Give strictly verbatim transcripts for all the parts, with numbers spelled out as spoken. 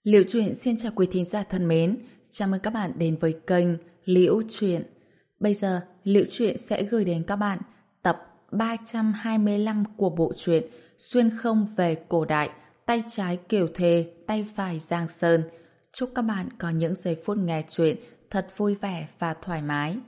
Liễu Chuyện xin chào quý thính giả thân mến, chào mừng các bạn đến với kênh Liễu Chuyện. Bây giờ, Liễu Chuyện sẽ gửi đến các bạn tập ba trăm hai mươi lăm của bộ truyện Xuyên không về cổ đại, tay trái Kiều Thề, tay phải Giang Sơn. Chúc các bạn có những giây phút nghe chuyện thật vui vẻ và thoải mái.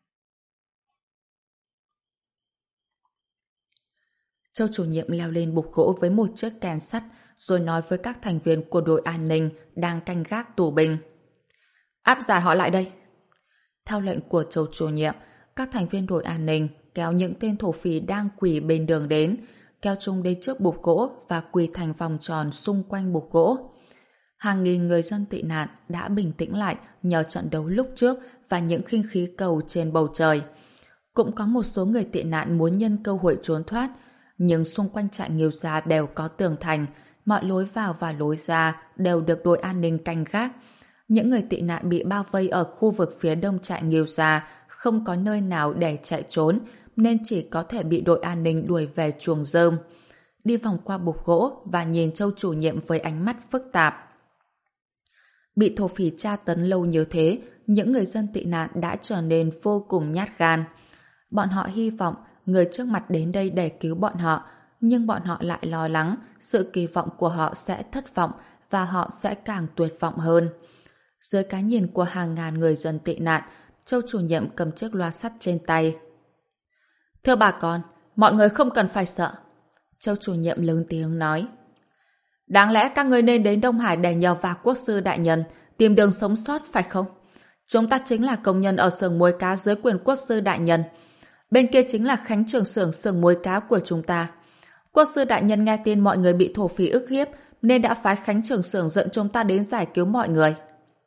Châu chủ nhiệm leo lên bục gỗ với một chiếc kèn sắt rồi nói với các thành viên của đội an ninh đang canh gác tù binh. Áp giải họ lại đây. Theo lệnh của Châu chủ nhiệm, các thành viên đội an ninh kéo những tên thổ phỉ đang quỳ bên đường đến, kéo chúng đến trước bục gỗ và quỳ thành vòng tròn xung quanh bục gỗ. Hàng nghìn người dân tị nạn đã bình tĩnh lại nhờ trận đấu lúc trước và những khinh khí cầu trên bầu trời. Cũng có một số người tị nạn muốn nhân cơ hội trốn thoát, nhưng xung quanh trại Nghiêu Gia đều có tường thành, mọi lối vào và lối ra đều được đội an ninh canh gác. Những người tị nạn bị bao vây ở khu vực phía đông trại Nghiêu Gia không có nơi nào để chạy trốn, nên chỉ có thể bị đội an ninh đuổi về chuồng rơm. Đi vòng qua bục gỗ và nhìn Châu chủ nhiệm với ánh mắt phức tạp. Bị thổ phỉ tra tấn lâu như thế, những người dân tị nạn đã trở nên vô cùng nhát gan. Bọn họ hy vọng người trước mặt đến đây để cứu bọn họ, nhưng bọn họ lại lo lắng sự kỳ vọng của họ sẽ thất vọng và họ sẽ càng tuyệt vọng hơn. Dưới cái nhìn của hàng ngàn người dân tị nạn, Châu chủ nhiệm cầm chiếc loa sắt trên tay. Thưa bà con, mọi người không cần phải sợ. Châu chủ nhiệm lớn tiếng nói. Đáng lẽ các ngươi nên đến Đông Hải để nhờ vào quốc sư đại nhân tìm đường sống sót phải không? Chúng ta chính là công nhân ở xưởng muối cá dưới quyền quốc sư đại nhân. Bên kia chính là Khánh trưởng xưởng xưởng muối cá của chúng ta. Quốc sư đại nhân nghe tin mọi người bị thổ phỉ ức hiếp nên đã phái Khánh trưởng xưởng dẫn chúng ta đến giải cứu mọi người.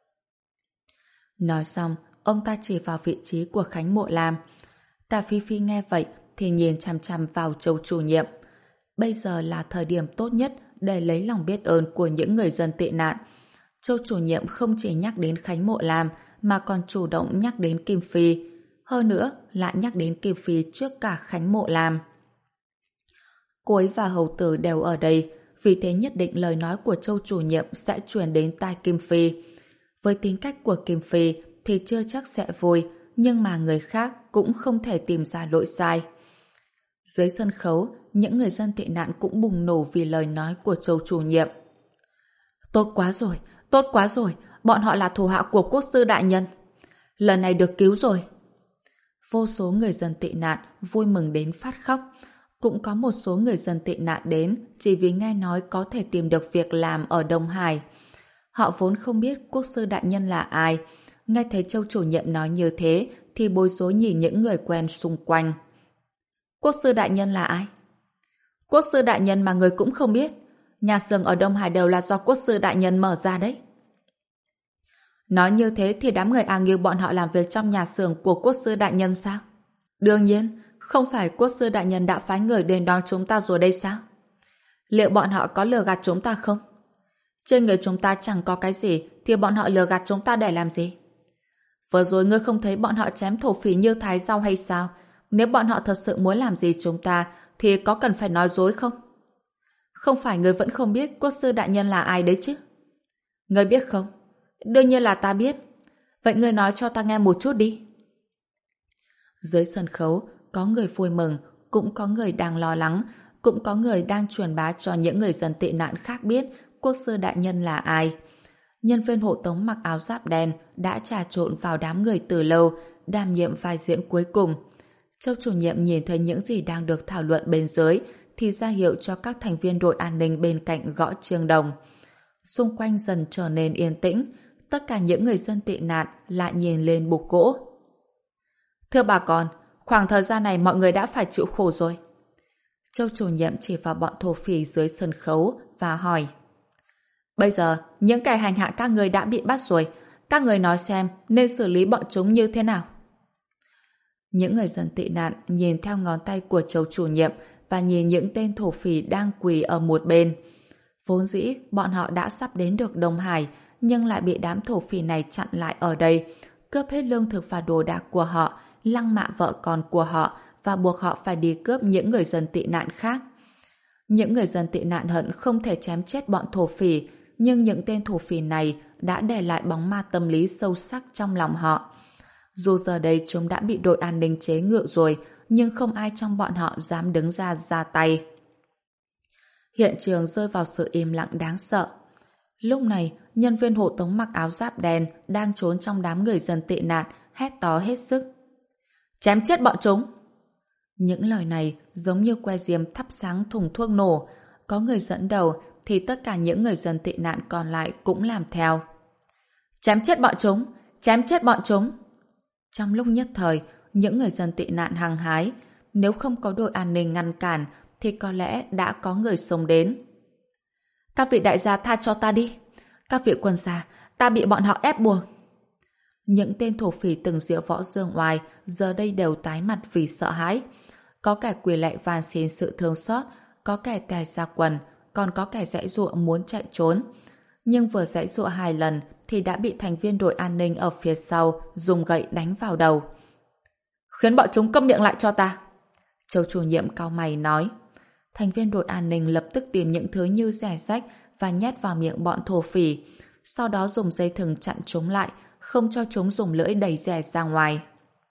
Nói xong, ông ta chỉ vào vị trí của Khánh Mộ Lam. Tà Phi Phi nghe vậy thì nhìn chằm chằm vào Châu chủ nhiệm. Bây giờ là thời điểm tốt nhất để lấy lòng biết ơn của những người dân tị nạn. Châu chủ nhiệm không chỉ nhắc đến Khánh Mộ Lam mà còn chủ động nhắc đến Kim Phi. Hơn nữa, lại nhắc đến Kim Phi trước cả Khánh Mộ Lam. Cô ấy và hầu tử đều ở đây, vì thế nhất định lời nói của Châu chủ nhiệm sẽ truyền đến tai Kim Phi. Với tính cách của Kim Phi thì chưa chắc sẽ vui, nhưng mà người khác cũng không thể tìm ra lỗi sai. Dưới sân khấu, những người dân tị nạn cũng bùng nổ vì lời nói của Châu chủ nhiệm. Tốt quá rồi, tốt quá rồi, bọn họ là thủ hạ của quốc sư đại nhân. Lần này được cứu rồi. Vô số người dân tị nạn vui mừng đến phát khóc. Cũng có một số người dân tị nạn đến chỉ vì nghe nói có thể tìm được việc làm ở Đông Hải. Họ vốn không biết quốc sư đại nhân là ai. Nghe thấy Châu chủ nhiệm nói như thế thì bối rối nhìn những người quen xung quanh. Quốc sư đại nhân là ai? Quốc sư đại nhân mà người cũng không biết. Nhà xưởng ở Đông Hải đều là do quốc sư đại nhân mở ra đấy. Nói như thế thì đám người A Nghiêu bọn họ làm việc trong nhà xưởng của quốc sư đại nhân sao? Đương nhiên, không phải quốc sư đại nhân đã phái người đến đón chúng ta rồi đây sao? Liệu bọn họ có lừa gạt chúng ta không? Trên người chúng ta chẳng có cái gì thì bọn họ lừa gạt chúng ta để làm gì? Vừa rồi ngươi không thấy bọn họ chém thổ phỉ như thái rau hay sao? Nếu bọn họ thật sự muốn làm gì chúng ta thì có cần phải nói dối không? Không phải ngươi vẫn không biết quốc sư đại nhân là ai đấy chứ? Ngươi biết không? Đương nhiên là ta biết. Vậy ngươi nói cho ta nghe một chút đi. Dưới sân khấu, có người vui mừng, cũng có người đang lo lắng, cũng có người đang truyền bá cho những người dân tị nạn khác biết quốc sư đại nhân là ai. Nhân viên hộ tống mặc áo giáp đen đã trà trộn vào đám người từ lâu, đảm nhiệm vai diễn cuối cùng. Châu chủ nhiệm nhìn thấy những gì đang được thảo luận bên dưới thì ra hiệu cho các thành viên đội an ninh bên cạnh gõ chiêng đồng. Xung quanh dần trở nên yên tĩnh, tất cả những người dân tị nạn lại nhìn lên bục gỗ. Thưa bà con, khoảng thời gian này mọi người đã phải chịu khổ rồi. Châu chủ nhiệm chỉ vào bọn thổ phỉ dưới sân khấu và hỏi. Bây giờ, những kẻ hành hạ các người đã bị bắt rồi, các người nói xem nên xử lý bọn chúng như thế nào? Những người dân tị nạn nhìn theo ngón tay của Châu chủ nhiệm và nhìn những tên thổ phỉ đang quỳ ở một bên. Vốn dĩ, bọn họ đã sắp đến được Đông Hải, nhưng lại bị đám thổ phỉ này chặn lại ở đây, cướp hết lương thực và đồ đạc của họ, lăng mạ vợ con của họ và buộc họ phải đi cướp những người dân tị nạn khác. Những người dân tị nạn hận không thể chém chết bọn thổ phỉ, nhưng những tên thổ phỉ này đã để lại bóng ma tâm lý sâu sắc trong lòng họ. Dù giờ đây chúng đã bị đội an ninh chế ngự rồi, nhưng không ai trong bọn họ dám đứng ra ra tay. Hiện trường rơi vào sự im lặng đáng sợ. Lúc này, nhân viên hộ tống mặc áo giáp đen đang trốn trong đám người dân tị nạn, hét to hết sức. Chém chết bọn chúng! Những lời này giống như que diêm thắp sáng thùng thuốc nổ. Có người dẫn đầu thì tất cả những người dân tị nạn còn lại cũng làm theo. Chém chết bọn chúng! Chém chết bọn chúng! Trong lúc nhất thời, những người dân tị nạn hăng hái. Nếu không có đội an ninh ngăn cản thì có lẽ đã có người xông đến. Các vị đại gia tha cho ta đi! Các vị quân gia, ta bị bọn họ ép buộc! Những tên thổ phỉ từng diễu võ dương oai giờ đây đều tái mặt vì sợ hãi. Có kẻ quỳ lạy van xin sự thương xót, có kẻ tè ra quần, còn có kẻ giãy giụa muốn chạy trốn. Nhưng vừa giãy giụa hai lần thì đã bị thành viên đội an ninh ở phía sau dùng gậy đánh vào đầu. Khiến bọn chúng câm miệng lại cho ta! Châu chủ nhiệm cau mày nói. Thành viên đội an ninh lập tức tìm những thứ như rẻ rách và nhét vào miệng bọn thổ phỉ, sau đó dùng dây thừng chặn chúng lại, không cho chúng dùng lưỡi đẩy rẻ ra ngoài.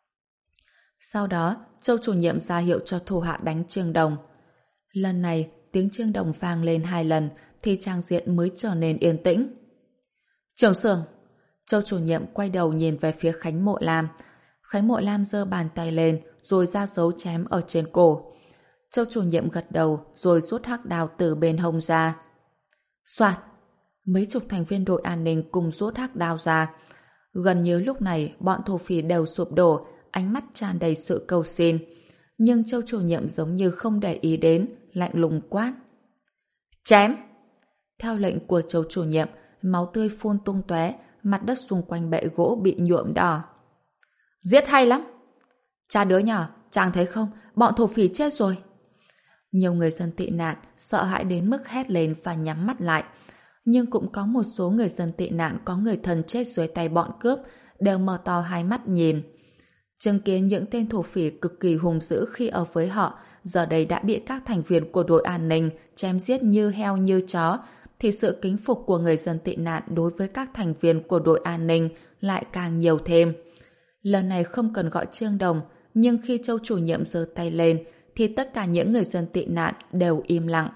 Sau đó, Châu chủ nhiệm ra hiệu cho thủ hạ đánh chiêng đồng. Lần này, tiếng chiêng đồng vang lên hai lần thì trang diện mới trở nên yên tĩnh. Trưởng xưởng! Châu chủ nhiệm quay đầu nhìn về phía Khánh Mộ Lam. Khánh Mộ Lam giơ bàn tay lên rồi ra dấu chém ở trên cổ. Châu chủ nhiệm gật đầu rồi rút hắc đao từ bên hông ra. Soạt! Mấy chục thành viên đội an ninh cùng rút hắc đao ra. Gần như lúc này bọn thổ phỉ đều sụp đổ, ánh mắt tràn đầy sự cầu xin. Nhưng Châu chủ nhiệm giống như không để ý đến, lạnh lùng quát. Chém! Theo lệnh của Châu chủ nhiệm, máu tươi phun tung tóe, mặt đất xung quanh bệ gỗ bị nhuộm đỏ. Giết hay lắm! Cha đứa nhỏ, chàng thấy không, bọn thổ phỉ chết rồi. Nhiều người dân tị nạn sợ hãi đến mức hét lên và nhắm mắt lại. Nhưng cũng có một số người dân tị nạn có người thân chết dưới tay bọn cướp đều mở to hai mắt nhìn. Chứng kiến những tên thổ phỉ cực kỳ hung dữ khi ở với họ giờ đây đã bị các thành viên của đội an ninh chém giết như heo như chó, thì sự kính phục của người dân tị nạn đối với các thành viên của đội an ninh lại càng nhiều thêm. Lần này không cần gọi chiêng đồng, nhưng khi Châu chủ nhiệm giơ tay lên thì tất cả những người dân tị nạn đều im lặng.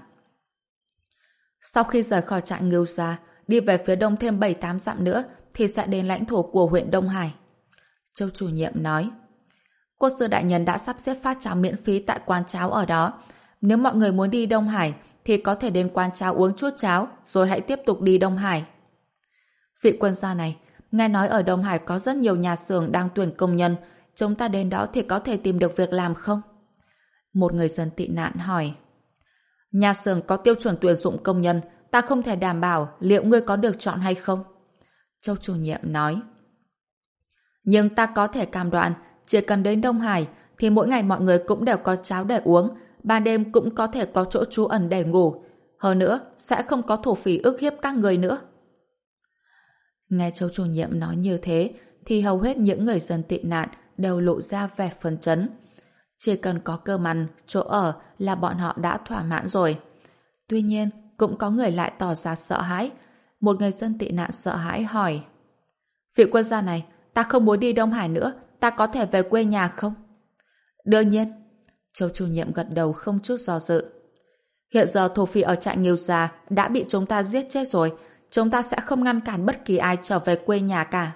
Sau khi rời khỏi trại Ngưu Gia, đi về phía đông thêm bảy tám dặm nữa thì sẽ đến lãnh thổ của huyện Đông Hải. Châu chủ nhiệm nói. Quốc sư đại nhân đã sắp xếp phát cháo miễn phí tại quán cháo ở đó. Nếu mọi người muốn đi Đông Hải thì có thể đến quán cháo uống chút cháo rồi hãy tiếp tục đi Đông Hải. Vị quân gia này, nghe nói ở Đông Hải có rất nhiều nhà xưởng đang tuyển công nhân, chúng ta đến đó thì có thể tìm được việc làm không? Một người dân tị nạn hỏi. Nhà xưởng có tiêu chuẩn tuyển dụng công nhân, ta không thể đảm bảo liệu ngươi có được chọn hay không. Châu chủ nhiệm nói. Nhưng ta có thể cam đoan, chỉ cần đến Đông Hải thì mỗi ngày mọi người cũng đều có cháo để uống, ban đêm cũng có thể có chỗ trú ẩn để ngủ. Hơn nữa, sẽ không có thổ phỉ ức hiếp các người nữa. Nghe Châu chủ nhiệm nói như thế, thì hầu hết những người dân tị nạn đều lộ ra vẻ phấn chấn. Chỉ cần có cơm ăn, chỗ ở là bọn họ đã thỏa mãn rồi. Tuy nhiên, cũng có người lại tỏ ra sợ hãi. Một người dân tị nạn sợ hãi hỏi. Vị quân gia này, ta không muốn đi Đông Hải nữa, ta có thể về quê nhà không? Đương nhiên. Châu chủ nhiệm gật đầu không chút do dự. Hiện giờ thổ phỉ ở trại Ngưu Gia đã bị chúng ta giết chết rồi, chúng ta sẽ không ngăn cản bất kỳ ai trở về quê nhà cả.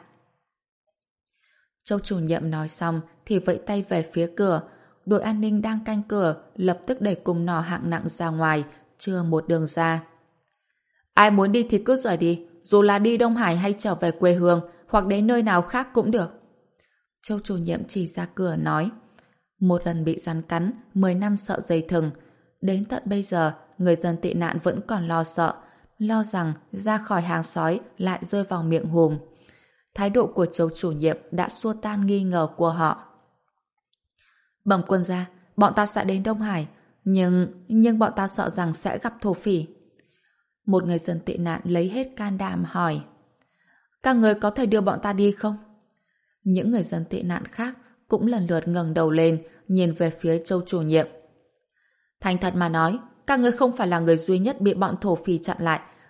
Châu chủ nhiệm nói xong thì vẫy tay về phía cửa. Đội an ninh đang canh cửa lập tức đẩy cung nỏ hạng nặng ra ngoài, chừa một đường ra. Ai muốn đi thì cứ rời đi, dù là đi Đông Hải hay trở về quê hương hoặc đến nơi nào khác cũng được. Châu chủ nhiệm chỉ ra cửa nói. Một lần bị rắn cắn, mười năm sợ dây thừng. Đến tận bây giờ, người dân tị nạn vẫn còn lo sợ, lo rằng ra khỏi hàng sói lại rơi vào miệng hùm. Thái độ của Châu chủ nhiệm đã xua tan nghi ngờ của họ. Bẩm quân gia, bọn ta sẽ đến Đông Hải, nhưng nhưng bọn ta sợ rằng sẽ gặp thổ phỉ. Một người dân tị nạn lấy hết can đảm hỏi. Các người có thể đưa bọn ta đi không? Những người dân tị nạn khác cũng lần lượt ngẩng đầu lên, nhìn về phía Châu chủ nhiệm. Thành thật mà nói, các ngươi không phải là người duy nhất bị bọn thổ phỉ chặn lại.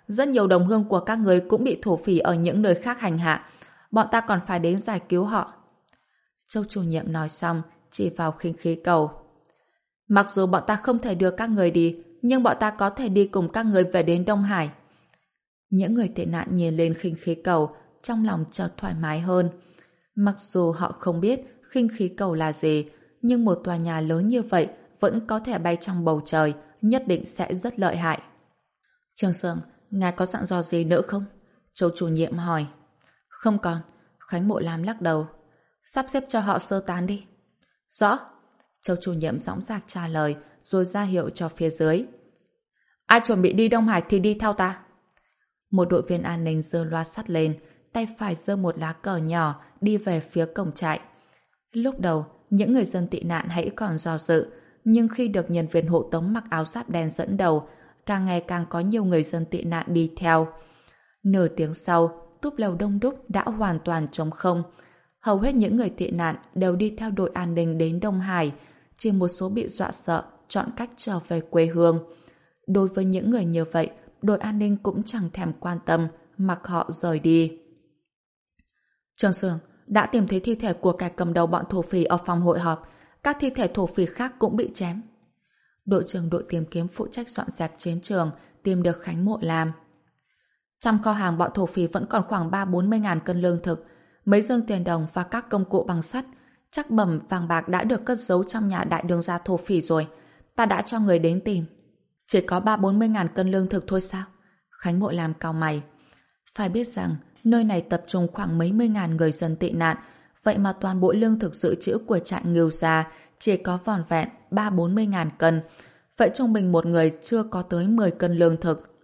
rất nhiều đồng hương của các người cũng bị thổ phỉ ở những nơi khác hành hạ. Bọn ta còn phải đến giải cứu họ. Châu chủ nhiệm nói xong, chỉ vào khinh khí cầu. Mặc dù bọn ta không thể đưa các người đi, nhưng bọn ta có thể đi cùng các người về đến Đông Hải. Những người tị nạn nhìn lên khinh khí cầu, trong lòng chợt thoải mái hơn. Mặc dù họ không biết khinh khí cầu là gì, nhưng một tòa nhà lớn như vậy vẫn có thể bay trong bầu trời, nhất định sẽ rất lợi hại. Trương Sương, ngài có dặn dò gì nữa không? Châu chủ nhiệm hỏi. Không còn. Khánh Mộ Lam lắc đầu. Sắp xếp cho họ sơ tán đi. Rõ. Châu chủ nhiệm dõng dạc trả lời, rồi ra hiệu cho phía dưới. Ai chuẩn bị đi Đông Hải thì đi theo ta. Một đội viên an ninh giơ loa sắt lên, tay phải giơ một lá cờ nhỏ đi về phía cổng trại. Lúc đầu, những người dân tị nạn hãy còn do dự, nhưng khi được nhân viên hộ tống mặc áo giáp đen dẫn đầu, càng ngày càng có nhiều người dân tị nạn đi theo. Nửa tiếng sau, túp lều đông đúc đã hoàn toàn trống không. Hầu hết những người tị nạn đều đi theo đội an ninh đến Đông Hải, chỉ một số bị dọa sợ, chọn cách trở về quê hương. Đối với những người như vậy, đội an ninh cũng chẳng thèm quan tâm, mặc họ rời đi. Trương Sương, đã tìm thấy thi thể của kẻ cầm đầu bọn thổ phỉ ở phòng hội họp. Các thi thể thổ phỉ khác cũng bị chém. Đội trưởng đội tìm kiếm phụ trách dọn dẹp chiến trường tìm được Khánh Mộ Lam. Trong kho hàng bọn thổ phỉ vẫn còn khoảng ba bốn mươi ngàn cân lương thực, mấy dương tiền đồng và các công cụ bằng sắt. Chắc bẩm vàng bạc đã được cất giấu trong nhà đại đường gia thổ phỉ rồi. Ta đã cho người đến tìm. Chỉ có ba bốn mươi ngàn cân lương thực thôi sao? Khánh Mộ Lam cau mày. Phải biết rằng nơi này tập trung khoảng mấy mươi ngàn người dân tị nạn, vậy mà toàn bộ lương thực dự trữ của trại Ngưu Gia chỉ có vỏn vẹn ba bốn mươi ngàn cân. Vậy trung bình một người chưa có tới mười cân lương thực.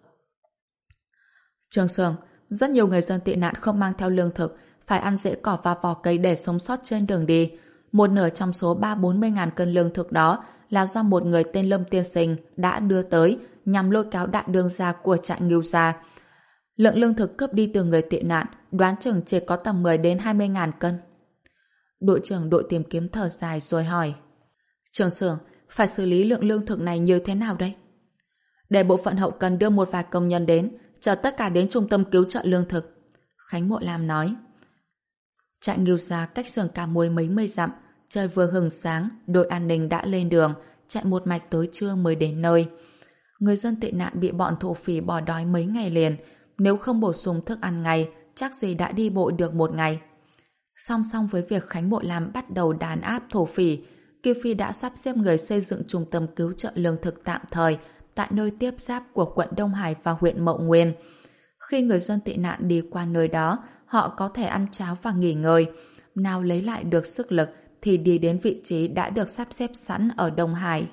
Trương Sương, rất nhiều người dân tị nạn không mang theo lương thực, phải ăn rễ cỏ và vỏ cây để sống sót trên đường đi. Một nửa trong số ba bốn mươi ngàn cân lương thực đó là do một người tên Lâm Tiên Sinh đã đưa tới nhằm lôi kéo đại đương gia của trại Ngưu Gia. Lượng lương thực cướp đi từ người tị nạn đoán chừng chỉ có tầm mười đến hai mươi ngàn cân. Đội trưởng đội tìm kiếm thở dài rồi hỏi. Trương Sương, phải xử lý lượng lương thực này như thế nào đây? Để bộ phận hậu cần đưa một vài công nhân đến, chờ tất cả đến trung tâm cứu trợ lương thực. Khánh Mộ Lam nói. Trại Ngưu Gia cách xưởng Cà Muối mấy mươi dặm, trời vừa hừng sáng, đội an ninh đã lên đường, chạy một mạch tới trưa mới đến nơi. Người dân tị nạn bị bọn thổ phỉ bỏ đói mấy ngày liền, nếu không bổ sung thức ăn ngay, chắc gì đã đi bộ được một ngày. Song song với việc Khánh Mộ Lam bắt đầu đàn áp thổ phỉ, Kiều Phi đã sắp xếp người xây dựng trung tâm cứu trợ lương thực tạm thời tại nơi tiếp giáp của quận Đông Hải và huyện Mậu Nguyên. Khi người dân tị nạn đi qua nơi đó, họ có thể ăn cháo và nghỉ ngơi. Nào lấy lại được sức lực thì đi đến vị trí đã được sắp xếp sẵn ở Đông Hải.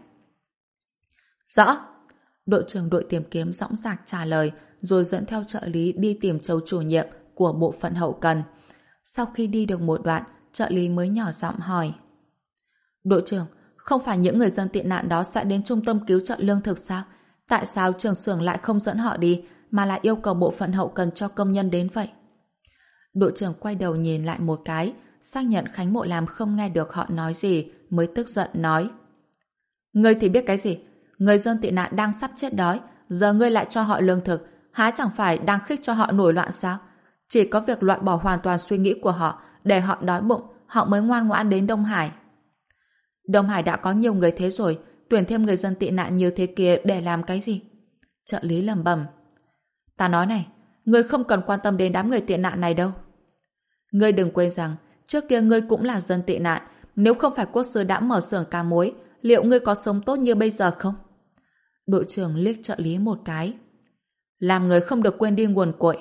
Rõ. Đội trưởng đội tìm kiếm dõng dạc trả lời, rồi dẫn theo trợ lý đi tìm Châu chủ nhiệm của bộ phận hậu cần. Sau khi đi được một đoạn, trợ lý mới nhỏ giọng hỏi. Đội trưởng, không phải những người dân tị nạn đó sẽ đến trung tâm cứu trợ lương thực sao? Tại sao trưởng xưởng lại không dẫn họ đi, mà lại yêu cầu bộ phận hậu cần cho công nhân đến vậy? Đội trưởng quay đầu nhìn lại một cái, xác nhận Khánh Mộ Lam không nghe được họ nói gì, mới tức giận nói. Ngươi thì biết cái gì? Người dân tị nạn đang sắp chết đói, giờ ngươi lại cho họ lương thực, há chẳng phải đang khích cho họ nổi loạn sao? Chỉ có việc loại bỏ hoàn toàn suy nghĩ của họ, để họ đói bụng, họ mới ngoan ngoãn đến Đông Hải. Đông Hải đã có nhiều người thế rồi, tuyển thêm người dân tị nạn như thế kia để làm cái gì? Trợ lý lẩm bẩm. Ta nói này, ngươi không cần quan tâm đến đám người tị nạn này đâu. Ngươi đừng quên rằng, trước kia ngươi cũng là dân tị nạn, nếu không phải quốc sư đã mở xưởng Cà Muối, liệu ngươi có sống tốt như bây giờ không? Đội trưởng liếc trợ lý một cái. Làm người không được quên đi nguồn cội.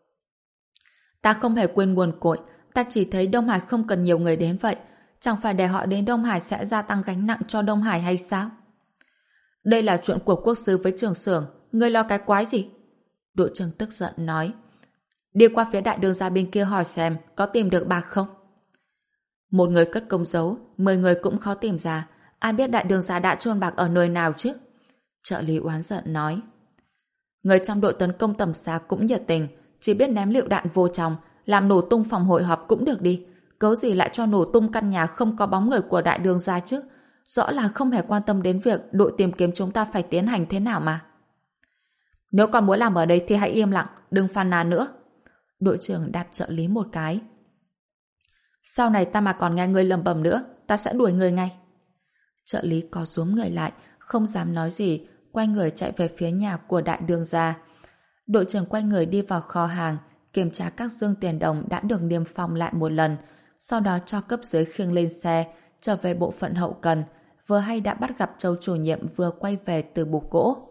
Ta không hề quên nguồn cội, ta chỉ thấy Đông Hải không cần nhiều người đến vậy. Chẳng phải để họ đến Đông Hải sẽ gia tăng gánh nặng cho Đông Hải hay sao? Đây là chuyện của quốc sư với trưởng xưởng, ngươi lo cái quái gì? Đội trưởng tức giận nói. Đi qua phía đại đường ra bên kia hỏi xem có tìm được bạc không? Một người cất công giấu, mười người cũng khó tìm ra. Ai biết đại đường gia đã chôn bạc ở nơi nào chứ? Trợ lý oán giận nói. Người trong đội tấn công tầm xa cũng nhiệt tình, chỉ biết ném lựu đạn vô trong, làm nổ tung phòng hội họp cũng được đi. Cớ gì lại cho nổ tung căn nhà không có bóng người của đại đường gia chứ? Rõ là không hề quan tâm đến việc đội tìm kiếm chúng ta phải tiến hành thế nào mà. Nếu còn muốn làm ở đây thì hãy im lặng, đừng phàn nàn nữa. Đội trưởng đạp trợ lý một cái. Sau này ta mà còn nghe ngươi lầm bầm nữa, ta sẽ đuổi ngươi ngay. Trợ lý có rúm người lại, không dám nói gì, quay người chạy về phía nhà của đại đương gia. Đội trưởng quay người đi vào kho hàng, kiểm tra các dương tiền đồng đã được niêm phong lại một lần, sau đó cho cấp dưới khiêng lên xe, trở về bộ phận hậu cần, vừa hay đã bắt gặp Châu chủ nhiệm vừa quay về từ bục gỗ.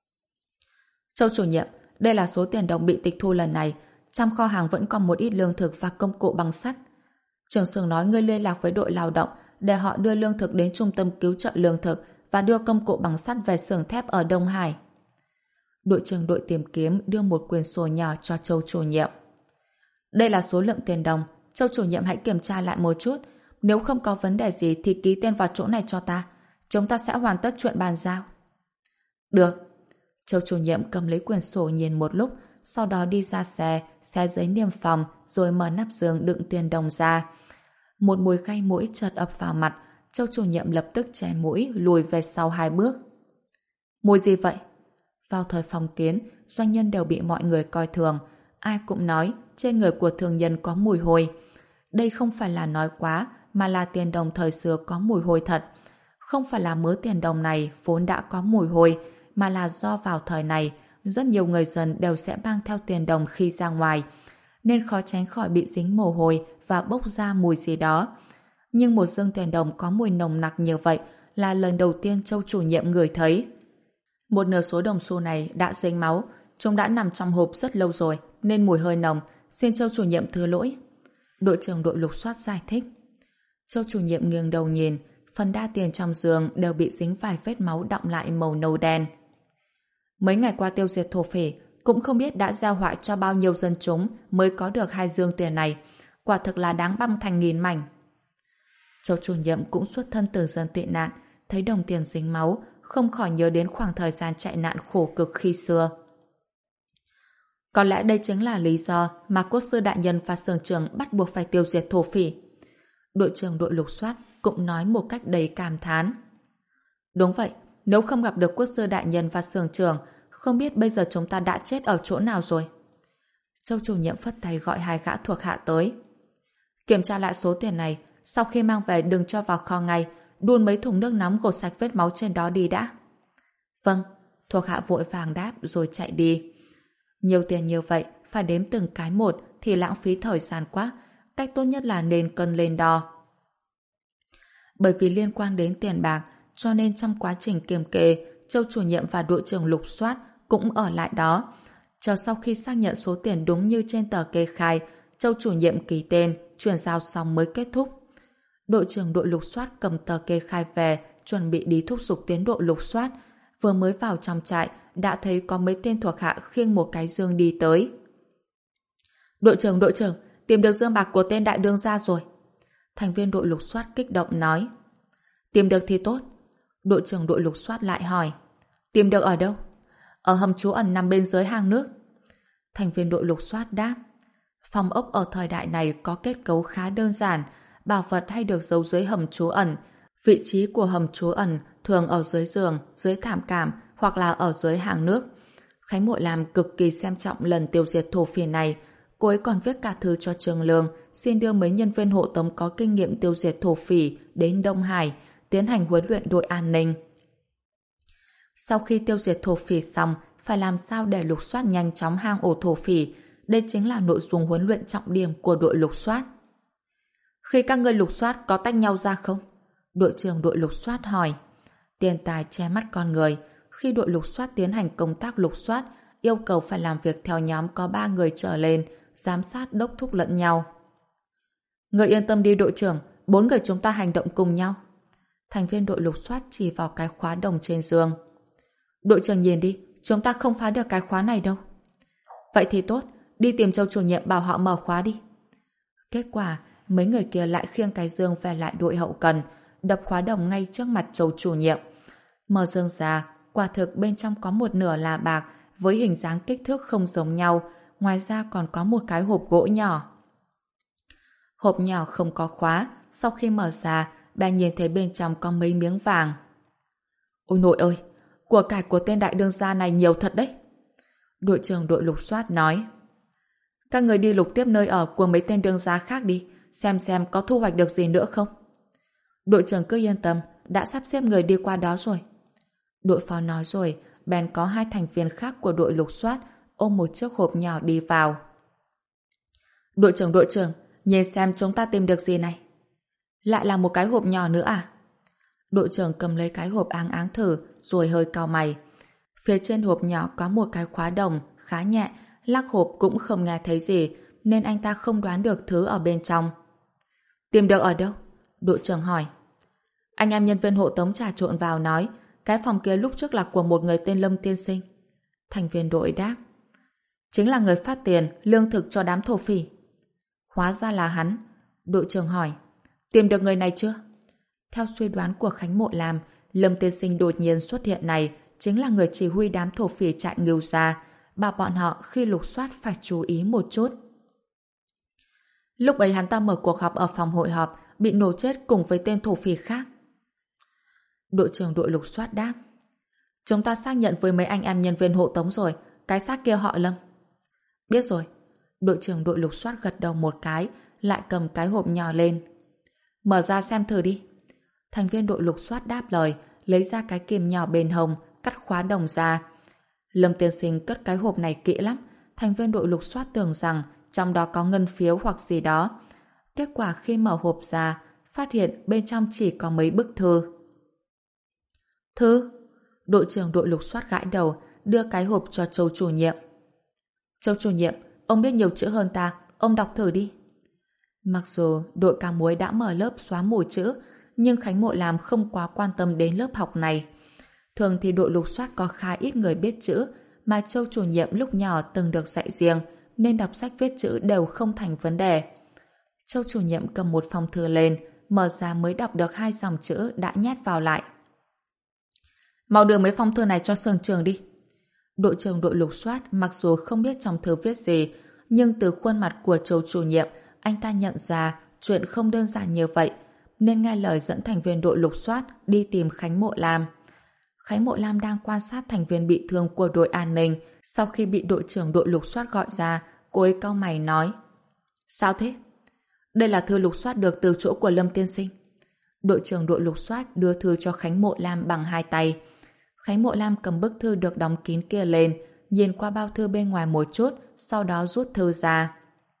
Châu chủ nhiệm, đây là số tiền đồng bị tịch thu lần này, trong kho hàng vẫn còn một ít lương thực và công cụ bằng sắt. Trưởng xưởng nói ngươi liên lạc với đội lao động để họ đưa lương thực đến trung tâm cứu trợ lương thực và đưa công cụ bằng sắt về xưởng thép ở Đông Hải. Đội trưởng đội tìm kiếm đưa một quyển sổ nhỏ cho Châu chủ nhiệm. Đây là số lượng tiền đồng, Châu chủ nhiệm hãy kiểm tra lại một chút. Nếu không có vấn đề gì thì ký tên vào chỗ này cho ta. Chúng ta sẽ hoàn tất chuyện bàn giao. Được. Châu chủ nhiệm cầm lấy quyển sổ nhìn một lúc, sau đó đi ra xe, xé giấy niêm phong, rồi mở nắp giường đựng tiền đồng ra. Một mùi gai mũi chợt ập vào mặt, Châu chủ nhiệm lập tức che mũi, lùi về sau hai bước. Mùi gì vậy? Vào thời phong kiến, doanh nhân đều bị mọi người coi thường. Ai cũng nói trên người của thương nhân có mùi hôi. Đây không phải là nói quá, mà là tiền đồng thời xưa có mùi hôi thật. Không phải là mớ tiền đồng này vốn đã có mùi hôi, mà là do vào thời này, rất nhiều người dân đều sẽ mang theo tiền đồng khi ra ngoài, nên khó tránh khỏi bị dính mồ hôi và bốc ra mùi gì đó. Nhưng một dương tiền đồng có mùi nồng nặc như vậy là lần đầu tiên Châu chủ nhiệm ngửi thấy. Một nửa số đồng xu này đã dính máu, chúng đã nằm trong hộp rất lâu rồi, nên mùi hơi nồng, xin Châu chủ nhiệm thứ lỗi. Đội trưởng đội lục soát giải thích. Châu chủ nhiệm nghiêng đầu nhìn, phần đa tiền trong giường đều bị dính vài vết máu đọng lại màu nâu đen. Mấy ngày qua tiêu diệt thổ phỉ, cũng không biết đã gieo họa cho bao nhiêu dân chúng mới có được hai dương tiền này. Quả thực là đáng băm thành nghìn mảnh. Châu chủ nhiệm cũng xuất thân từ dân tị nạn, thấy đồng tiền dính máu, không khỏi nhớ đến khoảng thời gian chạy nạn khổ cực khi xưa. Có lẽ đây chính là lý do mà quốc sư đại nhân và xưởng trưởng bắt buộc phải tiêu diệt thổ phỉ. Đội trưởng đội lục soát cũng nói một cách đầy cảm thán. Đúng vậy, nếu không gặp được quốc sư đại nhân và xưởng trưởng, không biết bây giờ chúng ta đã chết ở chỗ nào rồi. Châu chủ nhiệm phất tay gọi hai gã thuộc hạ tới. Kiểm tra lại số tiền này, sau khi mang về đừng cho vào kho ngay, đun mấy thùng nước nóng gột sạch vết máu trên đó đi đã. Vâng, thuộc hạ vội vàng đáp rồi chạy đi. Nhiều tiền như vậy, phải đếm từng cái một thì lãng phí thời gian quá, cách tốt nhất là nên cân lên đo. Bởi vì liên quan đến tiền bạc, cho nên trong quá trình kiểm kê, Châu chủ nhiệm và đội trưởng lục soát cũng ở lại đó. Chờ sau khi xác nhận số tiền đúng như trên tờ kê khai, Châu chủ nhiệm ký tên, chuyển giao xong mới kết thúc. Đội trưởng đội lục soát cầm tờ kê khai về, chuẩn bị đi thúc giục tiến độ lục soát. Vừa mới vào trong trại, đã thấy có mấy tên thuộc hạ khiêng một cái dương đi tới. Đội trưởng, đội trưởng, tìm được dương bạc của tên đại đương gia rồi. Thành viên đội lục soát kích động nói. Tìm được thì tốt. Đội trưởng đội lục soát lại hỏi. Tìm được ở đâu? Ở hầm trú ẩn nằm bên dưới hang nước. Thành viên đội lục soát đáp. Phòng ốc ở thời đại này có kết cấu khá đơn giản, bảo vật hay được giấu dưới hầm trú ẩn. Vị trí của hầm trú ẩn thường ở dưới giường, dưới thảm cảm hoặc là ở dưới hang nước. Khánh Mộ Lam cực kỳ xem trọng lần tiêu diệt thổ phỉ này. Cô ấy còn viết cả thư cho Trường Lương, xin đưa mấy nhân viên hộ tống có kinh nghiệm tiêu diệt thổ phỉ đến Đông Hải, tiến hành huấn luyện đội an ninh. Sau khi tiêu diệt thổ phỉ xong, phải làm sao để lục soát nhanh chóng hang ổ thổ phỉ. Đây chính là nội dung huấn luyện trọng điểm của đội lục soát. Khi các ngươi lục soát có tách nhau ra không? Đội trưởng đội lục soát hỏi. Tiền tài che mắt con người. Khi đội lục soát tiến hành công tác lục soát, yêu cầu phải làm việc theo nhóm có ba người trở lên, giám sát đốc thúc lẫn nhau. Người yên tâm đi đội trưởng, bốn người chúng ta hành động cùng nhau. Thành viên đội lục soát chỉ vào cái khóa đồng trên giường. Đội trưởng nhìn đi, chúng ta không phá được cái khóa này đâu. Vậy thì tốt, đi tìm Châu chủ nhiệm bảo họ mở khóa đi. Kết quả, mấy người kia lại khiêng cái giường về lại đội hậu cần, đập khóa đồng ngay trước mặt Châu chủ nhiệm. Mở giường ra, quả thực bên trong có một nửa là bạc với hình dáng kích thước không giống nhau, ngoài ra còn có một cái hộp gỗ nhỏ. Hộp nhỏ không có khóa, sau khi mở ra, bà nhìn thấy bên trong có mấy miếng vàng. Ôi nội ơi, của cải của tên đại đương gia này nhiều thật đấy. Đội trưởng đội lục soát nói. Các người đi lục tiếp nơi ở của mấy tên đương gia khác đi, xem xem có thu hoạch được gì nữa không. Đội trưởng cứ yên tâm, đã sắp xếp người đi qua đó rồi. Đội phó nói rồi, bèn có hai thành viên khác của đội lục soát ôm một chiếc hộp nhỏ đi vào. Đội trưởng đội trưởng, nhìn xem chúng ta tìm được gì này. Lại là một cái hộp nhỏ nữa à? Đội trưởng cầm lấy cái hộp áng áng thử rồi hơi cau mày. Phía trên hộp nhỏ có một cái khóa đồng khá nhẹ, lắc hộp cũng không nghe thấy gì nên anh ta không đoán được thứ ở bên trong. Tìm được ở đâu? Đội trưởng hỏi. Anh em nhân viên hộ tống trà trộn vào nói cái phòng kia lúc trước là của một người tên Lâm tiên sinh. Thành viên đội đáp. Chính là người phát tiền, lương thực cho đám thổ phỉ. Hóa ra là hắn. Đội trưởng hỏi. Tìm được người này chưa? Theo suy đoán của Khánh Mộ Lam, Lâm tiên sinh đột nhiên xuất hiện này chính là người chỉ huy đám thổ phỉ chạy ngưu ra, bảo bọn họ khi lục soát phải chú ý một chút. Lúc ấy hắn ta mở cuộc họp ở phòng hội họp, bị nổ chết cùng với tên thổ phỉ khác. Đội trưởng đội lục soát đáp. Chúng ta xác nhận với mấy anh em nhân viên hộ tống rồi, cái xác kia họ Lâm. Biết rồi. Đội trưởng đội lục soát gật đầu một cái, lại cầm cái hộp nhỏ lên. Mở ra xem thử đi. Thành viên đội lục soát đáp lời, lấy ra cái kìm nhỏ bên hông, cắt khóa đồng ra. Lâm tiên sinh cất cái hộp này kỹ lắm. Thành viên đội lục soát tưởng rằng trong đó có ngân phiếu hoặc gì đó. Kết quả khi mở hộp ra, phát hiện bên trong chỉ có mấy bức thư. Thư? Đội trưởng đội lục soát gãi đầu, đưa cái hộp cho Châu chủ nhiệm. Châu chủ nhiệm, ông biết nhiều chữ hơn ta, ông đọc thử đi. Mặc dù đội ca muối đã mở lớp xóa mù chữ, nhưng Khánh Mộ Lam không quá quan tâm đến lớp học này. Thường thì đội lục soát có khá ít người biết chữ, mà Châu chủ nhiệm lúc nhỏ từng được dạy riêng, nên đọc sách viết chữ đều không thành vấn đề. Châu chủ nhiệm cầm một phong thư lên, mở ra mới đọc được hai dòng chữ đã nhét vào lại. Mau đưa mấy phong thư này cho Sương Trường đi. Đội trưởng đội lục soát mặc dù không biết trong thư viết gì, nhưng từ khuôn mặt của Châu chủ nhiệm, anh ta nhận ra chuyện không đơn giản như vậy, nên nghe lời dẫn thành viên đội lục soát đi tìm Khánh Mộ Lam. Khánh Mộ Lam đang quan sát thành viên bị thương của đội an ninh. Sau khi bị đội trưởng đội lục soát gọi ra, cô ấy cau mày nói. Sao thế? Đây là thư lục soát được từ chỗ của Lâm tiên sinh. Đội trưởng đội lục soát đưa thư cho Khánh Mộ Lam bằng hai tay. Khánh Mộ Lam cầm bức thư được đóng kín kia lên, nhìn qua bao thư bên ngoài một chút, sau đó rút thư ra.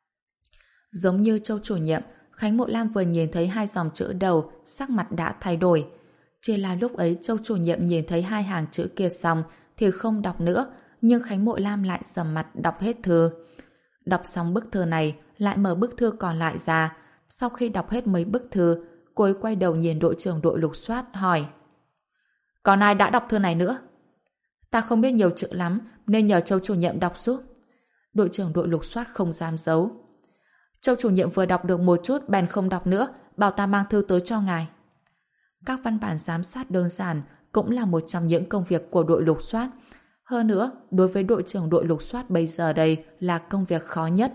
Giống như Châu chủ nhiệm, Khánh Mộ Lam vừa nhìn thấy hai dòng chữ đầu, sắc mặt đã thay đổi. Chỉ là lúc ấy Châu chủ nhiệm nhìn thấy hai hàng chữ kia xong thì không đọc nữa, nhưng Khánh Mộ Lam lại sầm mặt đọc hết thư. Đọc xong bức thư này, lại mở bức thư còn lại ra. Sau khi đọc hết mấy bức thư, cô ấy quay đầu nhìn đội trưởng đội lục soát hỏi. Còn ai đã đọc thư này nữa? Ta không biết nhiều chữ lắm, nên nhờ Châu chủ nhiệm đọc giúp. Đội trưởng đội lục soát không dám giấu. Châu chủ nhiệm vừa đọc được một chút bèn không đọc nữa, bảo ta mang thư tới cho ngài. Các văn bản giám sát đơn giản cũng là một trong những công việc của đội lục soát. Hơn nữa, đối với đội trưởng đội lục soát bây giờ đây là công việc khó nhất.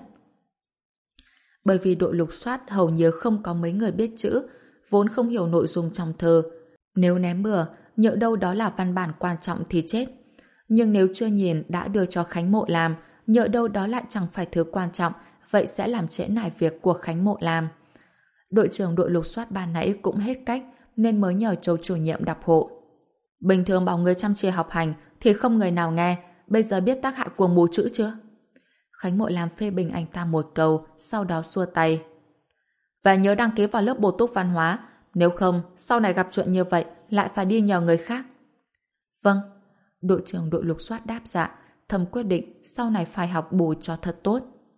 Bởi vì đội lục soát hầu như không có mấy người biết chữ, vốn không hiểu nội dung trong thư. Nếu ném bừa, nhỡ đâu đó là văn bản quan trọng thì chết. Nhưng nếu chưa nhìn đã đưa cho Khánh Mộ Lam, nhỡ đâu đó lại chẳng phải thứ quan trọng, vậy sẽ làm trễ nải việc của Khánh Mộ Lam. Đội trưởng đội lục soát ban nãy cũng hết cách, nên mới nhờ Châu chủ nhiệm đọc hộ. Bình thường bảo người chăm chỉ học hành thì không người nào nghe, bây giờ biết tác hại của mù chữ chưa? Khánh Mộ Lam phê bình anh ta một câu, sau đó xua tay. Và nhớ đăng ký vào lớp bổ túc văn hóa, nếu không, sau này gặp chuyện như vậy, lại phải đi nhờ người khác. Vâng, đội trưởng đội lục soát đáp dạ, thầm quyết định sau này phải học bù cho thật tốt.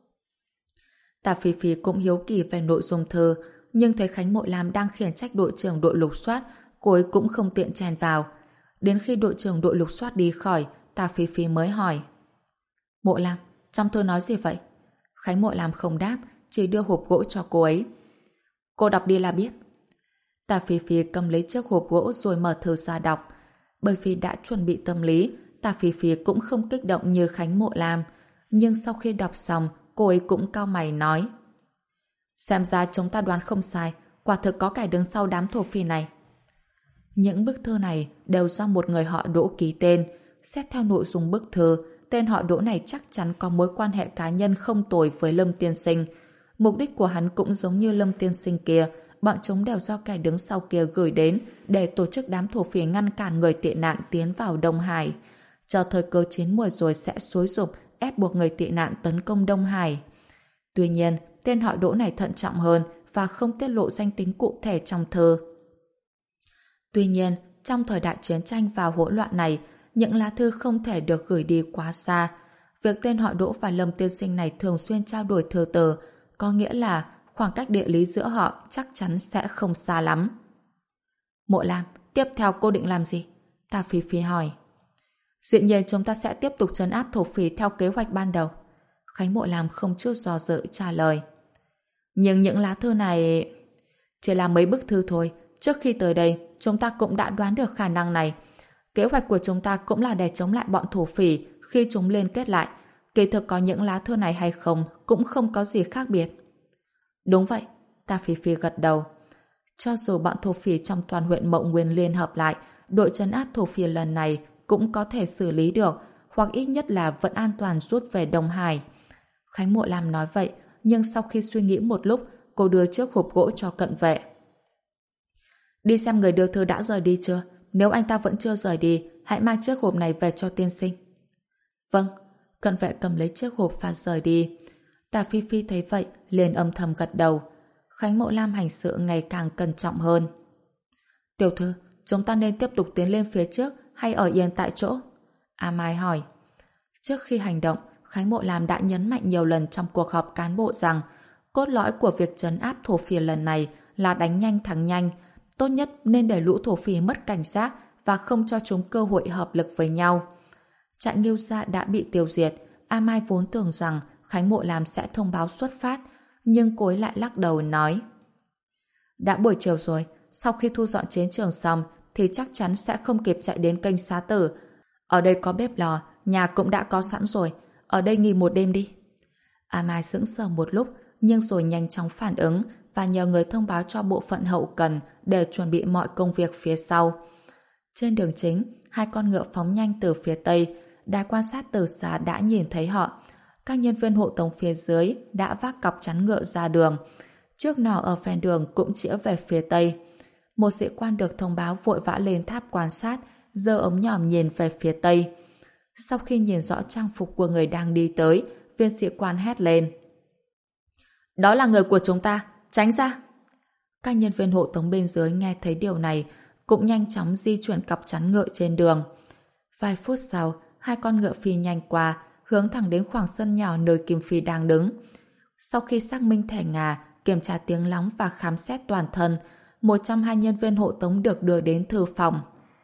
Tả Phi Phi cũng hiếu kỳ về nội dung thư, nhưng thấy Khánh Mộ Lam đang khiển trách đội trưởng đội lục soát, cô ấy cũng không tiện chen vào. Đến khi đội trưởng đội lục soát đi khỏi, Tả Phi Phi mới hỏi. Mộ Lam, trong thư nói gì vậy? Khánh Mộ Lam không đáp, chỉ đưa hộp gỗ cho cô ấy. Cô đọc đi là biết. Tả Phi Phi cầm lấy chiếc hộp gỗ rồi mở thư ra đọc. Bởi vì đã chuẩn bị tâm lý, Tả Phi Phi cũng không kích động như Khánh Mộ Lam. Nhưng sau khi đọc xong, cô ấy cũng cau mày nói. Xem ra chúng ta đoán không sai, quả thực có kẻ đứng sau đám thổ phỉ này. Những bức thư này đều do một người họ Đỗ ký tên. Xét theo nội dung bức thư, tên họ Đỗ này chắc chắn có mối quan hệ cá nhân không tồi với Lâm Tiên Sinh. Mục đích của hắn cũng giống như Lâm Tiên Sinh kia, bọn chúng đều do kẻ đứng sau kia gửi đến để tổ chức đám thổ phỉ ngăn cản người tị nạn tiến vào Đông Hải. Chờ thời cơ chín muồi rồi sẽ xúi giục ép buộc người tị nạn tấn công Đông Hải. Tuy nhiên, tên họ Đỗ này thận trọng hơn và không tiết lộ danh tính cụ thể trong thư. Tuy nhiên, trong thời đại chiến tranh và hỗn loạn này, những lá thư không thể được gửi đi quá xa. Việc tên họ Đỗ và Lâm Tiên Sinh này thường xuyên trao đổi thư từ, có nghĩa là khoảng cách địa lý giữa họ chắc chắn sẽ không xa lắm. Mộ Lam, tiếp theo cô định làm gì? Tà Phi Phi hỏi. Dĩ nhiên chúng ta sẽ tiếp tục trấn áp thổ phỉ theo kế hoạch ban đầu. Khánh Mộ Lam không chút do dự trả lời. Nhưng những lá thư này... chỉ là mấy bức thư thôi. Trước khi tới đây, chúng ta cũng đã đoán được khả năng này. Kế hoạch của chúng ta cũng là để chống lại bọn thổ phỉ khi chúng liên kết lại. Kỳ thực có những lá thư này hay không cũng không có gì khác biệt. Đúng vậy, Ta Phi Phi gật đầu. Cho dù bọn thổ phỉ trong toàn huyện Mộng Nguyên liên hợp lại, đội trấn áp thổ phỉ lần này cũng có thể xử lý được, hoặc ít nhất là vẫn an toàn rút về Đông Hải. Khánh Mộ Lam nói vậy, nhưng sau khi suy nghĩ một lúc, cô đưa chiếc hộp gỗ cho cận vệ. Đi xem người đưa thư đã rời đi chưa? Nếu anh ta vẫn chưa rời đi, hãy mang chiếc hộp này về cho tiên sinh. Vâng, cận vệ cầm lấy chiếc hộp và rời đi. Tà Phi Phi thấy vậy, liền âm thầm gật đầu. Khánh Mộ Lam hành sự ngày càng cẩn trọng hơn. Tiểu thư, chúng ta nên tiếp tục tiến lên phía trước hay ở yên tại chỗ? A Mai hỏi. Trước khi hành động, Khánh Mộ Lam đã nhấn mạnh nhiều lần trong cuộc họp cán bộ rằng cốt lõi của việc trấn áp thổ phỉ lần này là đánh nhanh thắng nhanh. Tốt nhất nên để lũ thổ phỉ mất cảnh giác và không cho chúng cơ hội hợp lực với nhau. Trại Ngưu Gia đã bị tiêu diệt. A Mai vốn tưởng rằng Khánh Mộ Lam sẽ thông báo xuất phát, nhưng cô ấy lại lắc đầu nói: đã buổi chiều rồi, sau khi thu dọn chiến trường xong thì chắc chắn sẽ không kịp chạy đến kênh Xá Tử. Ở đây có bếp lò, nhà cũng đã có sẵn rồi, ở đây nghỉ một đêm đi. A Mai sững sờ một lúc, nhưng rồi nhanh chóng phản ứng và nhờ người thông báo cho bộ phận hậu cần để chuẩn bị mọi công việc phía sau. Trên đường chính, hai con ngựa phóng nhanh từ phía tây. Đài quan sát từ xa đã nhìn thấy họ. Các nhân viên hộ tống phía dưới đã vác cọc chắn ngựa ra đường. Chiếc nỏ ở ven đường cũng chĩa về phía tây. Một sĩ quan được thông báo vội vã lên tháp quan sát, giơ ống nhòm nhìn về phía tây. Sau khi nhìn rõ trang phục của người đang đi tới, viên sĩ quan hét lên: đó là người của chúng ta, tránh ra! Các nhân viên hộ tống bên dưới nghe thấy điều này cũng nhanh chóng di chuyển cọc chắn ngựa trên đường. Vài phút sau, hai con ngựa phi nhanh qua, hướng thẳng đến khoảng sân nhỏ nơi Kim Phi đang đứng. Sau khi xác minh thẻ ngà, kiểm tra tiếng lóng và khám xét toàn thân, một trong hai nhân viên hộ tống được đưa đến thư phòng.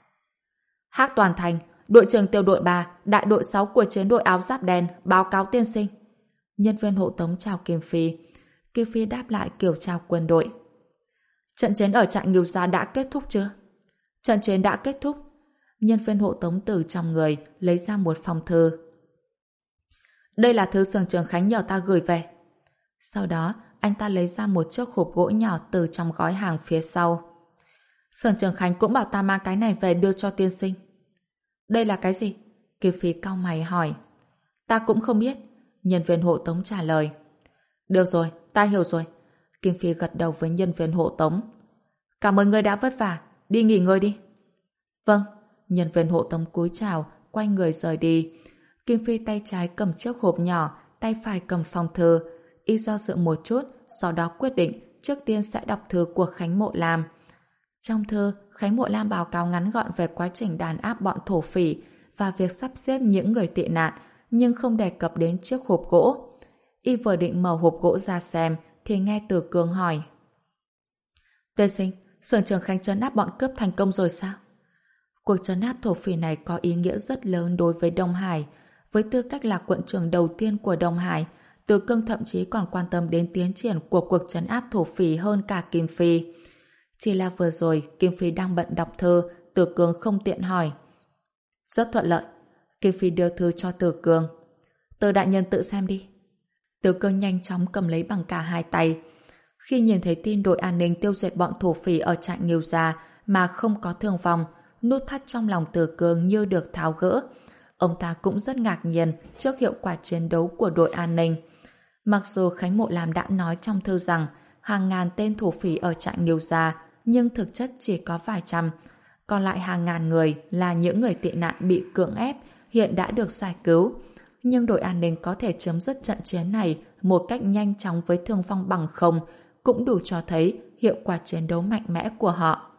Hắc Toàn Thành, đội trưởng tiểu đội ba, đại đội sáu của chiến đội áo giáp đen, báo cáo tiên sinh. Nhân viên hộ tống chào Kim Phi. Kim Phi đáp lại kiểu chào quân đội. Trận chiến ở trại Ngưu Gia đã kết thúc chưa? Trận chiến đã kết thúc. Nhân viên hộ tống từ trong người lấy ra một phong thư. Đây là thư Sưởng Trường Khánh nhờ ta gửi về. Sau đó, anh ta lấy ra một chiếc hộp gỗ nhỏ từ trong gói hàng phía sau. Sưởng Trường Khánh cũng bảo ta mang cái này về đưa cho tiên sinh. Đây là cái gì? Kim Phi cau mày hỏi. Ta cũng không biết. Nhân viên hộ tống trả lời. Được rồi, ta hiểu rồi. Kim Phi gật đầu với nhân viên hộ tống. Cảm ơn ngươi đã vất vả, đi nghỉ ngơi đi. Vâng. Nhân viên hộ tống cúi chào, quay người rời đi. Kim Phi tay trái cầm chiếc hộp nhỏ, tay phải cầm phong thư. Y do dự một chút, sau đó quyết định trước tiên sẽ đọc thư của Khánh Mộ Lam. Trong thư, Khánh Mộ Lam báo cáo ngắn gọn về quá trình đàn áp bọn thổ phỉ và việc sắp xếp những người tị nạn, nhưng không đề cập đến chiếc hộp gỗ. Y vừa định mở hộp gỗ ra xem, thì nghe Từ Cương hỏi. Tiên sinh, Sưởng Trường Khánh trấn áp bọn cướp thành công rồi sao? Cuộc trấn áp thổ phỉ này có ý nghĩa rất lớn đối với Đông Hải. Với tư cách là quận trưởng đầu tiên của Đông Hải, Từ Cương thậm chí còn quan tâm đến tiến triển của cuộc trấn áp thổ phỉ hơn cả Kim Phi. Chỉ là vừa rồi Kim Phi đang bận đọc thư, Từ Cương không tiện hỏi. Rất thuận lợi. Kim Phi đưa thư cho Từ Cương. Từ đại nhân tự xem đi. Từ Cương nhanh chóng cầm lấy bằng cả hai tay. Khi nhìn thấy tin đội an ninh tiêu diệt bọn thổ phỉ ở trại Ngưu Gia mà không có thương vong, nút thắt trong lòng Từ Cương như được tháo gỡ. Ông ta cũng rất ngạc nhiên trước hiệu quả chiến đấu của đội an ninh. Mặc dù Khánh Mộ Lam đã nói trong thư rằng hàng ngàn tên thổ phỉ ở trại Nghiêu Gia, nhưng thực chất chỉ có vài trăm. Còn lại hàng ngàn người là những người tị nạn bị cưỡng ép, hiện đã được giải cứu. Nhưng đội an ninh có thể chấm dứt trận chiến này một cách nhanh chóng với thương vong bằng không, cũng đủ cho thấy hiệu quả chiến đấu mạnh mẽ của họ.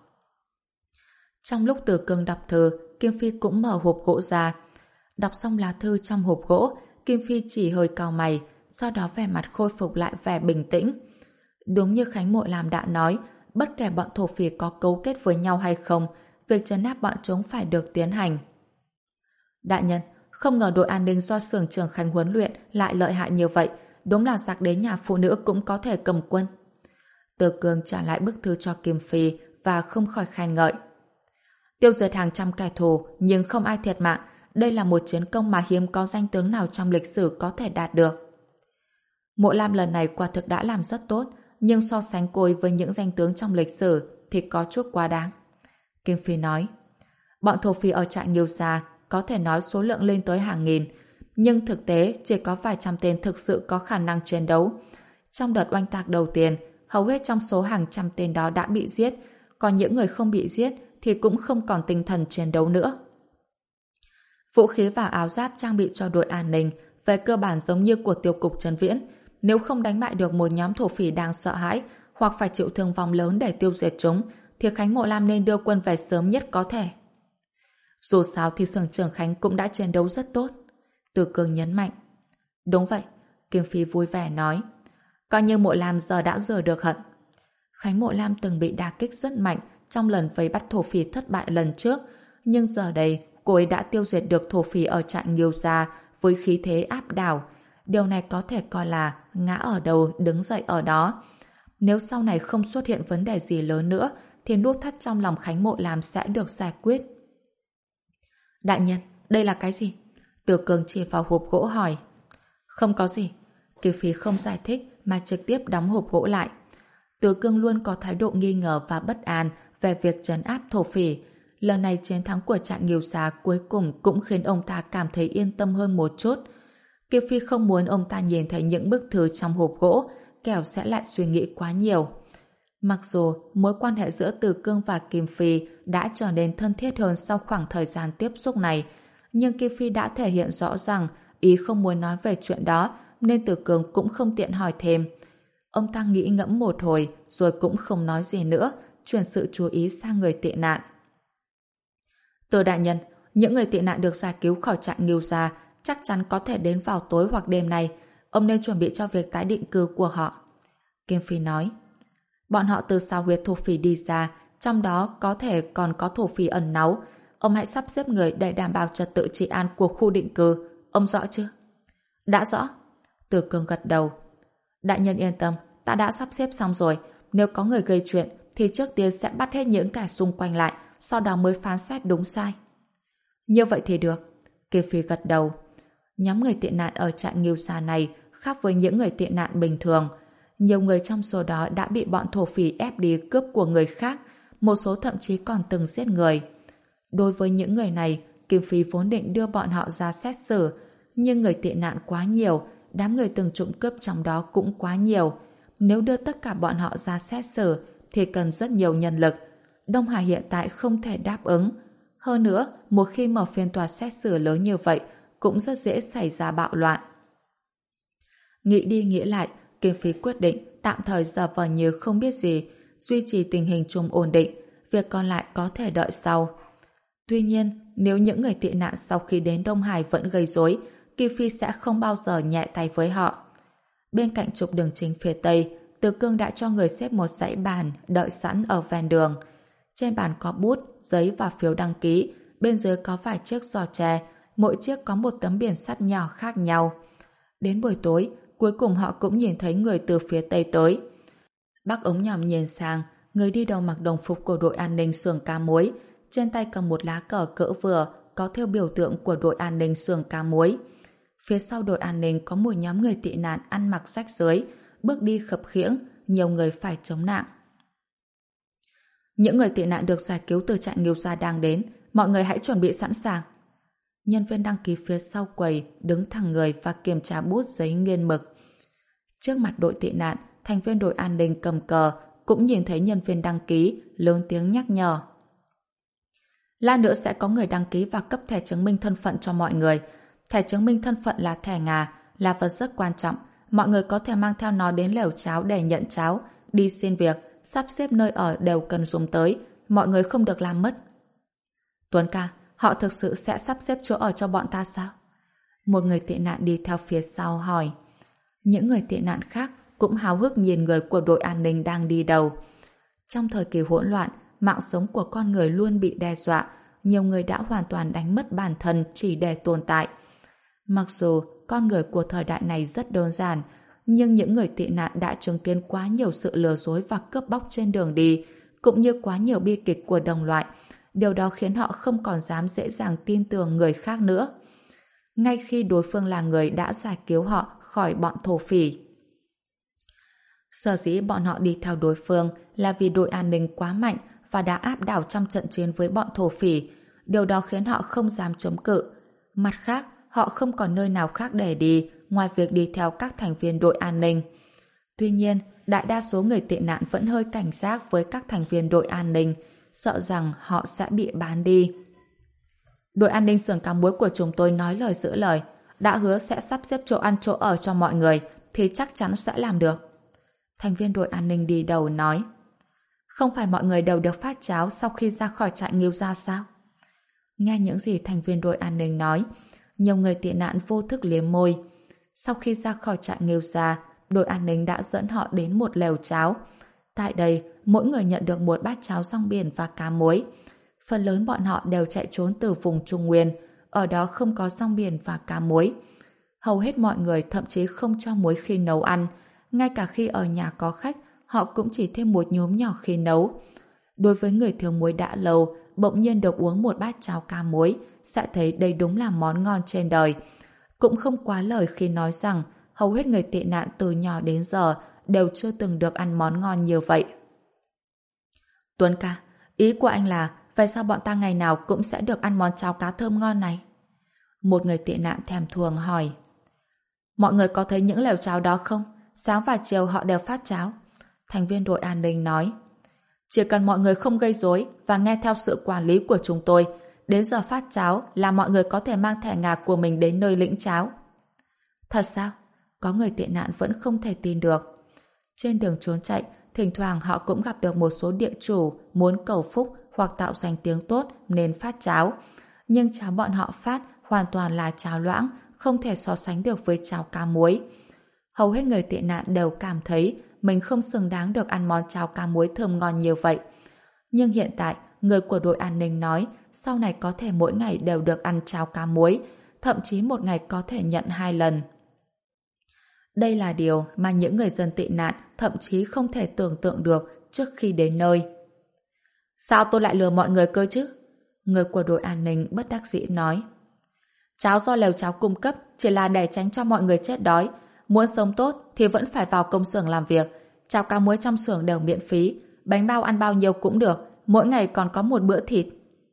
Trong lúc Từ Cương đọc thư, Kim Phi cũng mở hộp gỗ ra. Đọc xong lá thư trong hộp gỗ, Kim Phi chỉ hơi cau mày, sau đó vẻ mặt khôi phục lại vẻ bình tĩnh. Đúng như Khánh Mộ Lam đã nói, bất kể bọn thổ phỉ có cấu kết với nhau hay không, việc trấn áp bọn chúng phải được tiến hành. Đại nhân, không ngờ đội an ninh do xưởng trưởng Khánh huấn luyện lại lợi hại như vậy, đúng là giặc đến nhà phụ nữ cũng có thể cầm quân. Từ Cương trả lại bức thư cho Kim Phi và không khỏi khen ngợi. Tiêu diệt hàng trăm kẻ thù nhưng không ai thiệt mạng, đây là một chiến công mà hiếm có danh tướng nào trong lịch sử có thể đạt được. Mộ Lam lần này quả thực đã làm rất tốt, nhưng so sánh cô ấy với những danh tướng trong lịch sử thì có chút quá đáng. Kim Phi nói, bọn thổ phỉ ở trại Nghiêu Gia có thể nói số lượng lên tới hàng nghìn, nhưng thực tế chỉ có vài trăm tên thực sự có khả năng chiến đấu. Trong đợt oanh tạc đầu tiên, hầu hết trong số hàng trăm tên đó đã bị giết, còn những người không bị giết thì cũng không còn tinh thần chiến đấu nữa. Vũ khí và áo giáp trang bị cho đội an ninh về cơ bản giống như của tiêu cục Trấn Viễn. Nếu không đánh bại được một nhóm thổ phỉ đang sợ hãi hoặc phải chịu thương vong lớn để tiêu diệt chúng, thì Khánh Mộ Lam nên đưa quân về sớm nhất có thể. Dù sao thì xưởng trưởng Khánh cũng đã chiến đấu rất tốt. Từ Cương nhấn mạnh. Đúng vậy, Kim Phi vui vẻ nói. Coi như Mộ Lam giờ đã rửa được hận. Khánh Mộ Lam từng bị đả kích rất mạnh trong lần vây bắt thổ phỉ thất bại lần trước, nhưng giờ đây cô ấy đã tiêu diệt được thổ phỉ ở trại Nghiêu Gia với khí thế áp đảo. Điều này có thể coi là ngã ở đâu đứng dậy ở đó. Nếu sau này không xuất hiện vấn đề gì lớn nữa thì nút thắt trong lòng Khánh Mộ Lam sẽ được giải quyết. Đại nhân, đây là cái gì? Từ Cương chỉ vào hộp gỗ hỏi. Không có gì. Kiều Phi không giải thích mà trực tiếp đóng hộp gỗ lại. Từ Cương luôn có thái độ nghi ngờ và bất an về việc trấn áp thổ phỉ. Lần này chiến thắng của trại Nghiêu Gia cuối cùng cũng khiến ông ta cảm thấy yên tâm hơn một chút. Kiều Phi không muốn ông ta nhìn thấy những bức thư trong hộp gỗ, kẻo sẽ lại suy nghĩ quá nhiều. Mặc dù mối quan hệ giữa Từ Cương và Kim Phi đã trở nên thân thiết hơn sau khoảng thời gian tiếp xúc này, nhưng Kim Phi đã thể hiện rõ rằng ý không muốn nói về chuyện đó, nên Từ Cương cũng không tiện hỏi thêm. Ông ta nghĩ ngẫm một hồi rồi cũng không nói gì nữa, chuyển sự chú ý sang người tị nạn. Từ đại nhân, những người tị nạn được giải cứu khỏi trại Nghiêu Gia chắc chắn có thể đến vào tối hoặc đêm nay. Ông nên chuẩn bị cho việc tái định cư của họ. Kim Phi nói. Bọn họ từ sao huyệt thổ phỉ đi ra, trong đó có thể còn có thổ phỉ ẩn náu. Ông hãy sắp xếp người để đảm bảo trật tự trị an của khu định cư. Ông rõ chưa? Đã rõ. Từ Cương gật đầu. Đại nhân yên tâm, ta đã sắp xếp xong rồi. Nếu có người gây chuyện thì trước tiên sẽ bắt hết những kẻ xung quanh lại, sau đó mới phán xét đúng sai. Như vậy thì được. Kim Phi gật đầu. Nhóm người tị nạn ở trại Nghiêu Gia này khác với những người tị nạn bình thường. Nhiều người trong số đó đã bị bọn thổ phỉ ép đi cướp của người khác, một số thậm chí còn từng giết người. Đối với những người này, Kim Phi vốn định đưa bọn họ ra xét xử, nhưng người tị nạn quá nhiều, đám người từng trộm cướp trong đó cũng quá nhiều. Nếu đưa tất cả bọn họ ra xét xử thì cần rất nhiều nhân lực. Đông Hải hiện tại không thể đáp ứng. Hơn nữa, một khi mở phiên tòa xét xử lớn như vậy, cũng rất dễ xảy ra bạo loạn. Nghĩ đi nghĩ lại, Kim Phi quyết định tạm thời giả vờ như không biết gì, duy trì tình hình chung ổn định, việc còn lại có thể đợi sau. Tuy nhiên, nếu những người tị nạn sau khi đến Đông Hải vẫn gây rối, Kim Phi sẽ không bao giờ nhẹ tay với họ. Bên cạnh trục đường chính phía Tây, Từ Cương đã cho người xếp một dãy bàn đợi sẵn ở ven đường. Trên bàn có bút, giấy và phiếu đăng ký, bên dưới có vài chiếc giỏ tre, mỗi chiếc có một tấm biển sắt nhỏ khác nhau. Đến buổi tối, cuối cùng họ cũng nhìn thấy người từ phía Tây tới. Bác ống nhòm nhìn sang, người đi đầu mặc đồng phục của đội an ninh xưởng cá muối, trên tay cầm một lá cờ cỡ vừa, có thêu biểu tượng của đội an ninh xưởng cá muối. Phía sau đội an ninh có một nhóm người tị nạn ăn mặc rách rưới, bước đi khập khiễng, nhiều người phải chống nạn. Những người tị nạn được giải cứu từ trại Nghiêu Gia đang đến, mọi người hãy chuẩn bị sẵn sàng. Nhân viên đăng ký phía sau quầy đứng thẳng người và kiểm tra bút giấy nghiên mực. Trước mặt đội tị nạn, thành viên đội an ninh cầm cờ cũng nhìn thấy nhân viên đăng ký, lớn tiếng nhắc nhở. Lát nữa sẽ có người đăng ký và cấp thẻ chứng minh thân phận cho mọi người. Thẻ chứng minh thân phận là thẻ ngà, là vật rất quan trọng. Mọi người có thể mang theo nó đến lều cháo để nhận cháo, đi xin việc, sắp xếp nơi ở đều cần dùng tới. Mọi người không được làm mất. Tuấn ca, họ thực sự sẽ sắp xếp chỗ ở cho bọn ta sao? Một người tị nạn đi theo phía sau hỏi. Những người tị nạn khác cũng háo hức nhìn người của đội an ninh đang đi đầu. Trong thời kỳ hỗn loạn, mạng sống của con người luôn bị đe dọa. Nhiều người đã hoàn toàn đánh mất bản thân chỉ để tồn tại. Mặc dù con người của thời đại này rất đơn giản, nhưng những người tị nạn đã chứng kiến quá nhiều sự lừa dối và cướp bóc trên đường đi, cũng như quá nhiều bi kịch của đồng loại. Điều đó khiến họ không còn dám dễ dàng tin tưởng người khác nữa. Ngay khi đối phương là người đã giải cứu họ khỏi bọn thổ phỉ. Sở dĩ bọn họ đi theo đối phương là vì đội an ninh quá mạnh và đã áp đảo trong trận chiến với bọn thổ phỉ. Điều đó khiến họ không dám chống cự. Mặt khác, họ không còn nơi nào khác để đi ngoài việc đi theo các thành viên đội an ninh. Tuy nhiên, đại đa số người tị nạn vẫn hơi cảnh giác với các thành viên đội an ninh, sợ rằng họ sẽ bị bán đi. Đội an ninh xưởng cá muối của chúng tôi nói lời giữ lời, đã hứa sẽ sắp xếp chỗ ăn chỗ ở cho mọi người, thì chắc chắn sẽ làm được. Thành viên đội an ninh đi đầu nói. Không phải mọi người đều được phát cháo sau khi ra khỏi trại Ngưu Gia sao? Nghe những gì thành viên đội an ninh nói, nhiều người tị nạn vô thức liếm môi. Sau khi ra khỏi trại Ngưu Gia, đội an ninh đã dẫn họ đến một lều cháo. Tại đây, mỗi người nhận được một bát cháo rong biển và cá muối. Phần lớn bọn họ đều chạy trốn từ vùng Trung Nguyên, ở đó không có rong biển và cá muối. Hầu hết mọi người thậm chí không cho muối khi nấu ăn, ngay cả khi ở nhà có khách, họ cũng chỉ thêm một nhúm nhỏ khi nấu. Đối với người thiếu muối đã lâu, bỗng nhiên được uống một bát cháo cá muối, sẽ thấy đây đúng là món ngon trên đời. Cũng không quá lời khi nói rằng hầu hết người tị nạn từ nhỏ đến giờ đều chưa từng được ăn món ngon như vậy. Tuấn ca, ý của anh là vậy sao bọn ta ngày nào cũng sẽ được ăn món cháo cá thơm ngon này? Một người tị nạn thèm thuồng hỏi. Mọi người có thấy những lều cháo đó không? Sáng và chiều họ đều phát cháo. Thành viên đội an ninh nói. Chỉ cần mọi người không gây rối và nghe theo sự quản lý của chúng tôi, đến giờ phát cháo là mọi người có thể mang thẻ ngà của mình đến nơi lĩnh cháo. Thật sao? Có người tị nạn vẫn không thể tin được. Trên đường trốn chạy, thỉnh thoảng họ cũng gặp được một số địa chủ muốn cầu phúc hoặc tạo danh tiếng tốt nên phát cháo. Nhưng cháo bọn họ phát hoàn toàn là cháo loãng, không thể so sánh được với cháo cá muối. Hầu hết người tị nạn đều cảm thấy mình không xứng đáng được ăn món cháo cá muối thơm ngon như vậy. Nhưng hiện tại, người của đội an ninh nói sau này có thể mỗi ngày đều được ăn cháo cá muối, thậm chí một ngày có thể nhận hai lần. Đây là điều mà những người dân tị nạn thậm chí không thể tưởng tượng được trước khi đến nơi. Sao tôi lại lừa mọi người cơ chứ? Người của đội an ninh bất đắc dĩ nói. Cháo do lều cháo cung cấp chỉ là để tránh cho mọi người chết đói. Muốn sống tốt thì vẫn phải vào công xưởng làm việc. Cháo cá muối trong xưởng đều miễn phí. Bánh bao ăn bao nhiêu cũng được. Mỗi ngày còn có một bữa thịt.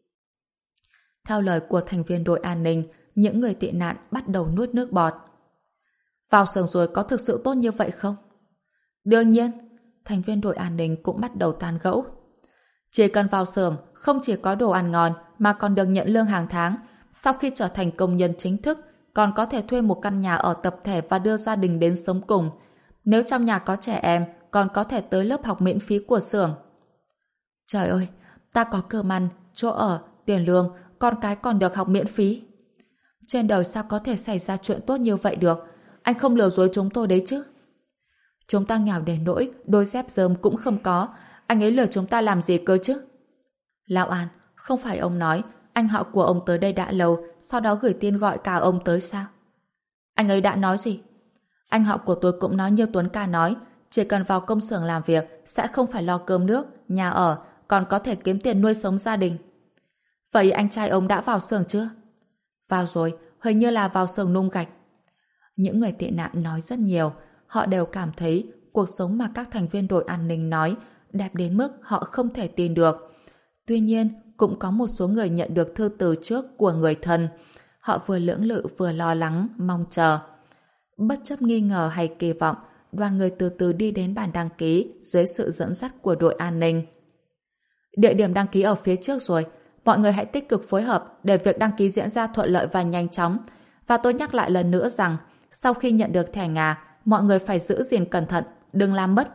Theo lời của thành viên đội an ninh, những người tị nạn bắt đầu nuốt nước bọt. Vào xưởng rồi có thực sự tốt như vậy không? Đương nhiên, thành viên đội an ninh cũng bắt đầu tán gẫu. Chỉ cần vào xưởng, không chỉ có đồ ăn ngon mà còn được nhận lương hàng tháng. Sau khi trở thành công nhân chính thức, còn có thể thuê một căn nhà ở tập thể và đưa gia đình đến sống cùng. Nếu trong nhà có trẻ em, còn có thể tới lớp học miễn phí của xưởng. Trời ơi, ta có cơm ăn, chỗ ở, tiền lương, con cái còn được học miễn phí. Trên đời sao có thể xảy ra chuyện tốt như vậy được? Anh không lừa dối chúng tôi đấy chứ? Chúng ta nghèo đến nỗi đôi dép rơm cũng không có. Anh ấy lừa chúng ta làm gì cơ chứ? Lão An, không phải ông nói anh họ của ông tới đây đã lâu, sau đó gửi tin gọi cả ông tới sao? Anh ấy đã nói gì? Anh họ của tôi cũng nói như Tuấn ca nói, chỉ cần vào công xưởng làm việc sẽ không phải lo cơm nước, nhà ở, còn có thể kiếm tiền nuôi sống gia đình. Vậy anh trai ông đã vào xưởng chưa? Vào rồi, hình như là vào xưởng nung gạch. Những người tị nạn nói rất nhiều, họ đều cảm thấy cuộc sống mà các thành viên đội an ninh nói đẹp đến mức họ không thể tin được. Tuy nhiên, cũng có một số người nhận được thư từ trước của người thân. họ vừa lưỡng lự vừa lo lắng, mong chờ. Bất chấp nghi ngờ hay kỳ vọng, đoàn người từ từ đi đến bàn đăng ký dưới sự dẫn dắt của đội an ninh. Địa điểm đăng ký ở phía trước rồi, mọi người hãy tích cực phối hợp để việc đăng ký diễn ra thuận lợi và nhanh chóng. Và tôi nhắc lại lần nữa rằng, sau khi nhận được thẻ Nga, mọi người phải giữ gìn cẩn thận, đừng làm mất.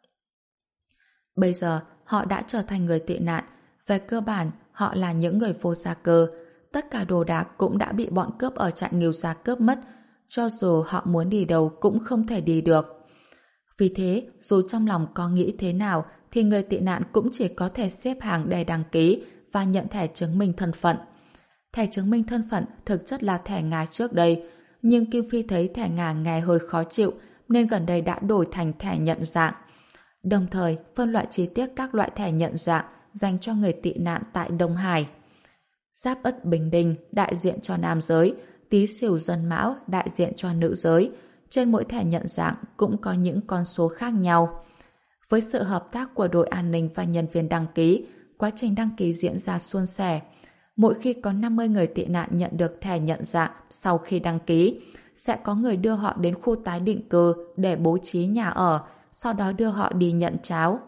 Bây giờ, họ đã trở thành người tị nạn. Về cơ bản, họ là những người vô gia cư. Tất cả đồ đạc cũng đã bị bọn cướp ở trại Nghiêu Gia cướp mất. Cho dù họ muốn đi đâu cũng không thể đi được. Vì thế, dù trong lòng có nghĩ thế nào, thì người tị nạn cũng chỉ có thể xếp hàng để đăng ký và nhận thẻ chứng minh thân phận. Thẻ chứng minh thân phận thực chất là thẻ Nga trước đây, nhưng Kim Phi thấy thẻ Nga nghe hơi khó chịu nên gần đây đã đổi thành thẻ nhận dạng. Đồng thời, phân loại chi tiết các loại thẻ nhận dạng dành cho người tị nạn tại Đông Hải. Giáp Ất Bình Đinh đại diện cho nam giới, Tý Sửu Dần Mão đại diện cho nữ giới. Trên mỗi thẻ nhận dạng cũng có những con số khác nhau. Với sự hợp tác của đội an ninh và nhân viên đăng ký, quá trình đăng ký diễn ra suôn sẻ. Mỗi khi có năm mươi người tị nạn nhận được thẻ nhận dạng sau khi đăng ký, sẽ có người đưa họ đến khu tái định cư để bố trí nhà ở, sau đó đưa họ đi nhận cháo.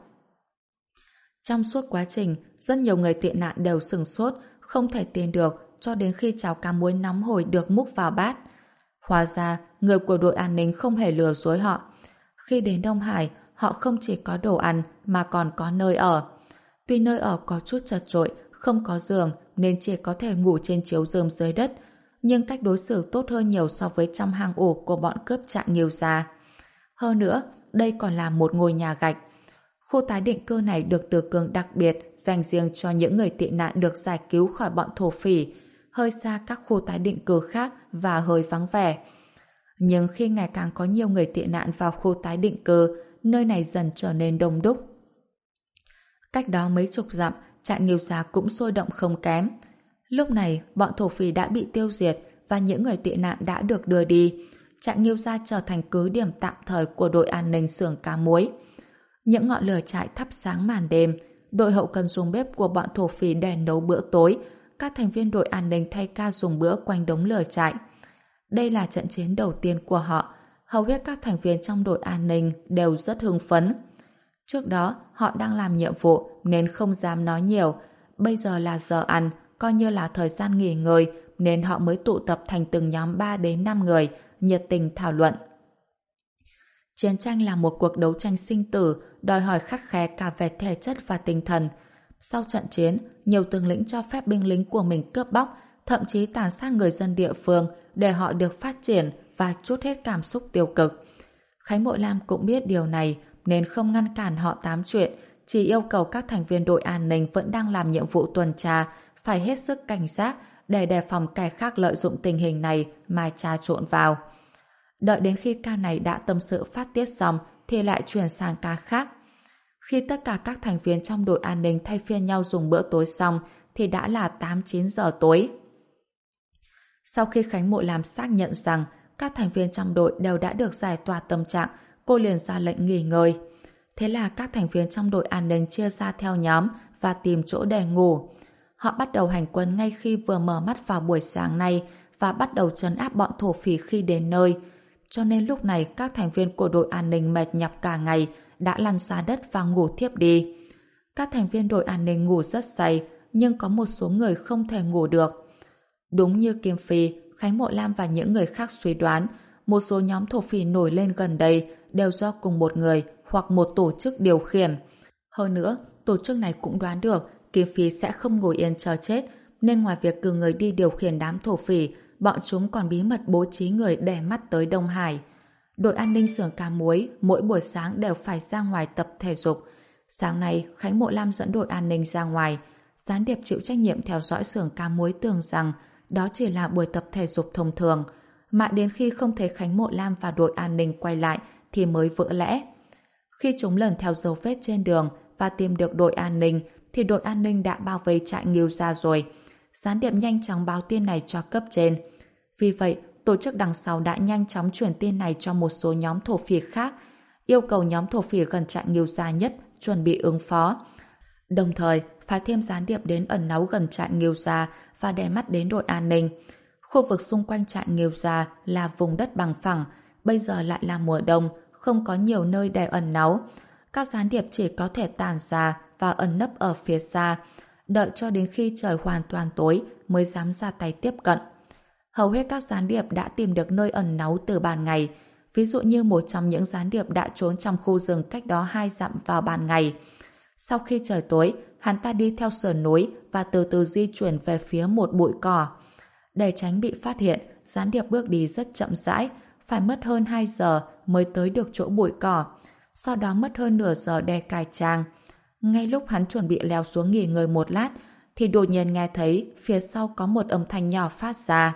Trong suốt quá trình, rất nhiều người tị nạn đều sửng sốt, không thể tin được cho đến khi cháo cá muối nóng hổi được múc vào bát. Hóa ra, người của đội an ninh không hề lừa dối họ. Khi đến Đông Hải, họ không chỉ có đồ ăn mà còn có nơi ở. Tuy nơi ở có chút chật chội, không có giường nên chỉ có thể ngủ trên chiếu rơm dưới đất, nhưng cách đối xử tốt hơn nhiều so với trong hang ổ của bọn cướp trại Nghiêu Gia. Hơn nữa, đây còn là một ngôi nhà gạch. Khu tái định cư này được Từ Cương đặc biệt dành riêng cho những người tị nạn được giải cứu khỏi bọn thổ phỉ, hơi xa các khu tái định cư khác và hơi vắng vẻ. Nhưng khi ngày càng có nhiều người tị nạn vào khu tái định cư, nơi này dần trở nên đông đúc. Cách đó mấy chục dặm, trại Nghiêu Gia cũng sôi động không kém. Lúc này, bọn thổ phỉ đã bị tiêu diệt và những người tị nạn đã được đưa đi. Trại Nghiêu Gia trở thành cứ điểm tạm thời của đội an ninh xưởng cá muối. Những ngọn lửa trại thắp sáng màn đêm, đội hậu cần dùng bếp của bọn thổ phỉ để nấu bữa tối, các thành viên đội an ninh thay ca dùng bữa quanh đống lửa trại. Đây là trận chiến đầu tiên của họ, hầu hết các thành viên trong đội an ninh đều rất hưng phấn. Trước đó, họ đang làm nhiệm vụ nên không dám nói nhiều, bây giờ là giờ ăn, coi như là thời gian nghỉ ngơi nên họ mới tụ tập thành từng nhóm ba đến năm người, nhiệt tình thảo luận. Chiến tranh là một cuộc đấu tranh sinh tử, đòi hỏi khắt khe cả về thể chất và tinh thần. Sau trận chiến, nhiều tướng lĩnh cho phép binh lính của mình cướp bóc, thậm chí tàn sát người dân địa phương để họ được phát triển và trút hết cảm xúc tiêu cực. Khánh Mộ Lam cũng biết điều này nên không ngăn cản họ tám chuyện, chỉ yêu cầu các thành viên đội an ninh vẫn đang làm nhiệm vụ tuần tra phải hết sức cảnh giác để đề phòng kẻ khác lợi dụng tình hình này mà trà trộn vào. Đợi đến khi ca này đã tâm sự phát tiết xong thì lại chuyển sang ca khác. Khi tất cả các thành viên trong đội an ninh thay phiên nhau dùng bữa tối xong thì đã là tám chín giờ tối. Sau khi Khánh Mộ Lam xác nhận rằng các thành viên trong đội đều đã được giải tỏa tâm trạng, cô liền ra lệnh nghỉ ngơi. Thế là các thành viên trong đội an ninh chia ra theo nhóm và tìm chỗ để ngủ. Họ bắt đầu hành quân ngay khi vừa mở mắt vào buổi sáng nay và bắt đầu trấn áp bọn thổ phỉ khi đến nơi. Cho nên lúc này các thành viên của đội an ninh mệt nhọc cả ngày đã lăn ra đất và ngủ thiếp đi. Các thành viên đội an ninh ngủ rất say, nhưng có một số người không thể ngủ được. Đúng như Kim Phi, Khánh Mộ Lam và những người khác suy đoán, một số nhóm thổ phỉ nổi lên gần đây đều do cùng một người hoặc một tổ chức điều khiển. Hơn nữa, tổ chức này cũng đoán được Kim Phi sẽ không ngồi yên chờ chết, nên ngoài việc cử người đi điều khiển đám thổ phỉ, bọn chúng còn bí mật bố trí người để mắt tới Đông Hải. Đội an ninh xưởng cá muối mỗi buổi sáng đều phải ra ngoài tập thể dục. Sáng nay, Khánh Mộ Lam dẫn đội an ninh ra ngoài. Gián điệp chịu trách nhiệm theo dõi xưởng cá muối tưởng rằng đó chỉ là buổi tập thể dục thông thường. Mãi đến khi không thấy Khánh Mộ Lam và đội an ninh quay lại thì mới vỡ lẽ. Khi chúng lần theo dấu vết trên đường và tìm được đội an ninh thì đội an ninh đã bao vây trại Nghiêu Gia rồi. Gián điệp nhanh chóng báo tin này cho cấp trên. Vì vậy, tổ chức đằng sau đã nhanh chóng truyền tin này cho một số nhóm thổ phỉ khác, yêu cầu nhóm thổ phỉ gần trại Nghiêu Gia nhất chuẩn bị ứng phó. Đồng thời, phái thêm gián điệp đến ẩn náu gần trại Nghiêu Gia và đè mắt đến đội an ninh. Khu vực xung quanh trại Nghiêu Gia là vùng đất bằng phẳng, bây giờ lại là mùa đông, không có nhiều nơi để ẩn náu. Các gián điệp chỉ có thể tản ra và ẩn nấp ở phía xa, đợi cho đến khi trời hoàn toàn tối mới dám ra tay tiếp cận. Hầu hết các gián điệp đã tìm được nơi ẩn náu từ ban ngày, ví dụ như một trong những gián điệp đã trốn trong khu rừng cách đó hai dặm vào ban ngày. Sau khi trời tối, hắn ta đi theo sườn núi và từ từ di chuyển về phía một bụi cỏ. Để tránh bị phát hiện, gián điệp bước đi rất chậm rãi, phải mất hơn hai giờ mới tới được chỗ bụi cỏ, sau đó mất hơn nửa giờ để cài trang. Ngay lúc hắn chuẩn bị leo xuống nghỉ ngơi một lát, thì đột nhiên nghe thấy phía sau có một âm thanh nhỏ phát ra.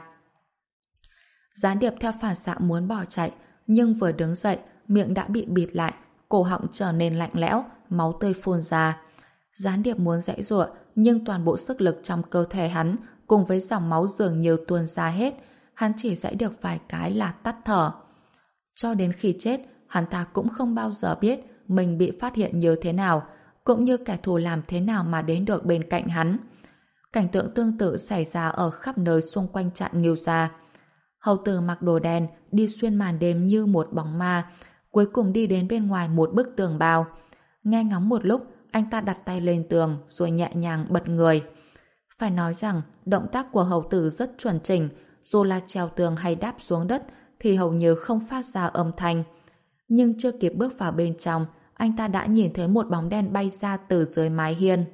Gián điệp theo phản xạ muốn bỏ chạy, nhưng vừa đứng dậy, miệng đã bị bịt lại, cổ họng trở nên lạnh lẽo, máu tươi phun ra. Gián điệp muốn giãy giụa, nhưng toàn bộ sức lực trong cơ thể hắn cùng với dòng máu dường như tuôn ra hết, hắn chỉ giãy được vài cái là tắt thở. Cho đến khi chết, hắn ta cũng không bao giờ biết mình bị phát hiện như thế nào, cũng như kẻ thù làm thế nào mà đến được bên cạnh hắn. Cảnh tượng tương tự xảy ra ở khắp nơi xung quanh trại Nghiêu Gia. Hầu tử mặc đồ đen, đi xuyên màn đêm như một bóng ma, cuối cùng đi đến bên ngoài một bức tường bao. Nghe ngóng một lúc, anh ta đặt tay lên tường rồi nhẹ nhàng bật người. Phải nói rằng, động tác của hầu tử rất chuẩn chỉnh, dù là trèo tường hay đáp xuống đất thì hầu như không phát ra âm thanh. Nhưng chưa kịp bước vào bên trong, anh ta đã nhìn thấy một bóng đen bay ra từ dưới mái hiên.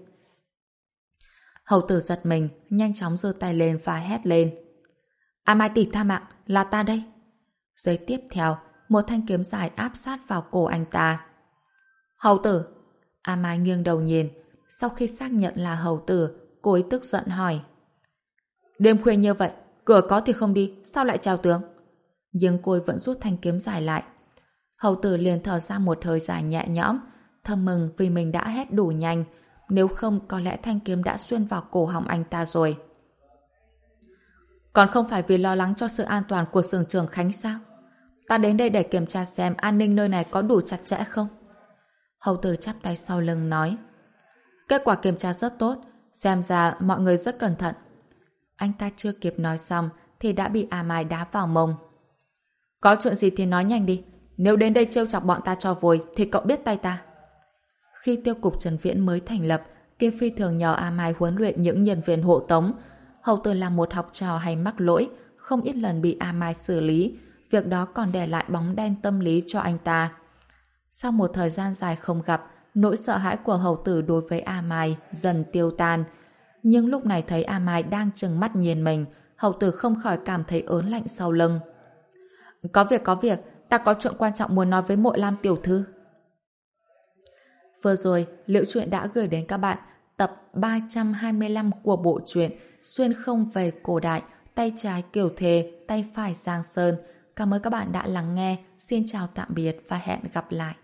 Hầu tử giật mình, nhanh chóng giơ tay lên và hét lên. A Mai tỷ tha mạng, là ta đây. Giây tiếp theo, một thanh kiếm dài áp sát vào cổ anh ta. Hầu tử! A Mai nghiêng đầu nhìn, sau khi xác nhận là hầu tử, cô ấy tức giận hỏi. Đêm khuya như vậy, cửa có thì không đi, sao lại trèo tường? Nhưng cô ấy vẫn rút thanh kiếm dài lại. Hầu tử liền thở ra một hơi dài nhẹ nhõm, thầm mừng vì mình đã hét đủ nhanh, nếu không có lẽ thanh kiếm đã xuyên vào cổ họng anh ta rồi. Còn không phải vì lo lắng cho sự an toàn của xưởng Trường Khánh sao? Ta đến đây để kiểm tra xem an ninh nơi này có đủ chặt chẽ không? Hầu tử chắp tay sau lưng nói. Kết quả kiểm tra rất tốt, xem ra mọi người rất cẩn thận. Anh ta chưa kịp nói xong thì đã bị A Mai đá vào mông. Có chuyện gì thì nói nhanh đi, nếu đến đây trêu chọc bọn ta cho vui thì cậu biết tay ta. Khi tiêu cục Trần Viễn mới thành lập, Kim Phi thường nhờ A Mai huấn luyện những nhân viên hộ tống. Hầu tử là một học trò hay mắc lỗi, không ít lần bị A Mai xử lý, việc đó còn để lại bóng đen tâm lý cho anh ta. Sau một thời gian dài không gặp, nỗi sợ hãi của hầu tử đối với A Mai dần tiêu tan. Nhưng lúc này thấy A Mai đang trừng mắt nhìn mình, hầu tử không khỏi cảm thấy ớn lạnh sau lưng. Có việc có việc, ta có chuyện quan trọng muốn nói với Mộ Lam tiểu thư. Vừa rồi, Liễu Chuyện đã gửi đến các bạn tập ba trăm hai mươi lăm của bộ truyện Xuyên không về cổ đại, tay trái Kiều Thề, tay phải Giang Sơn. Cảm ơn các bạn đã lắng nghe. Xin chào tạm biệt và hẹn gặp lại.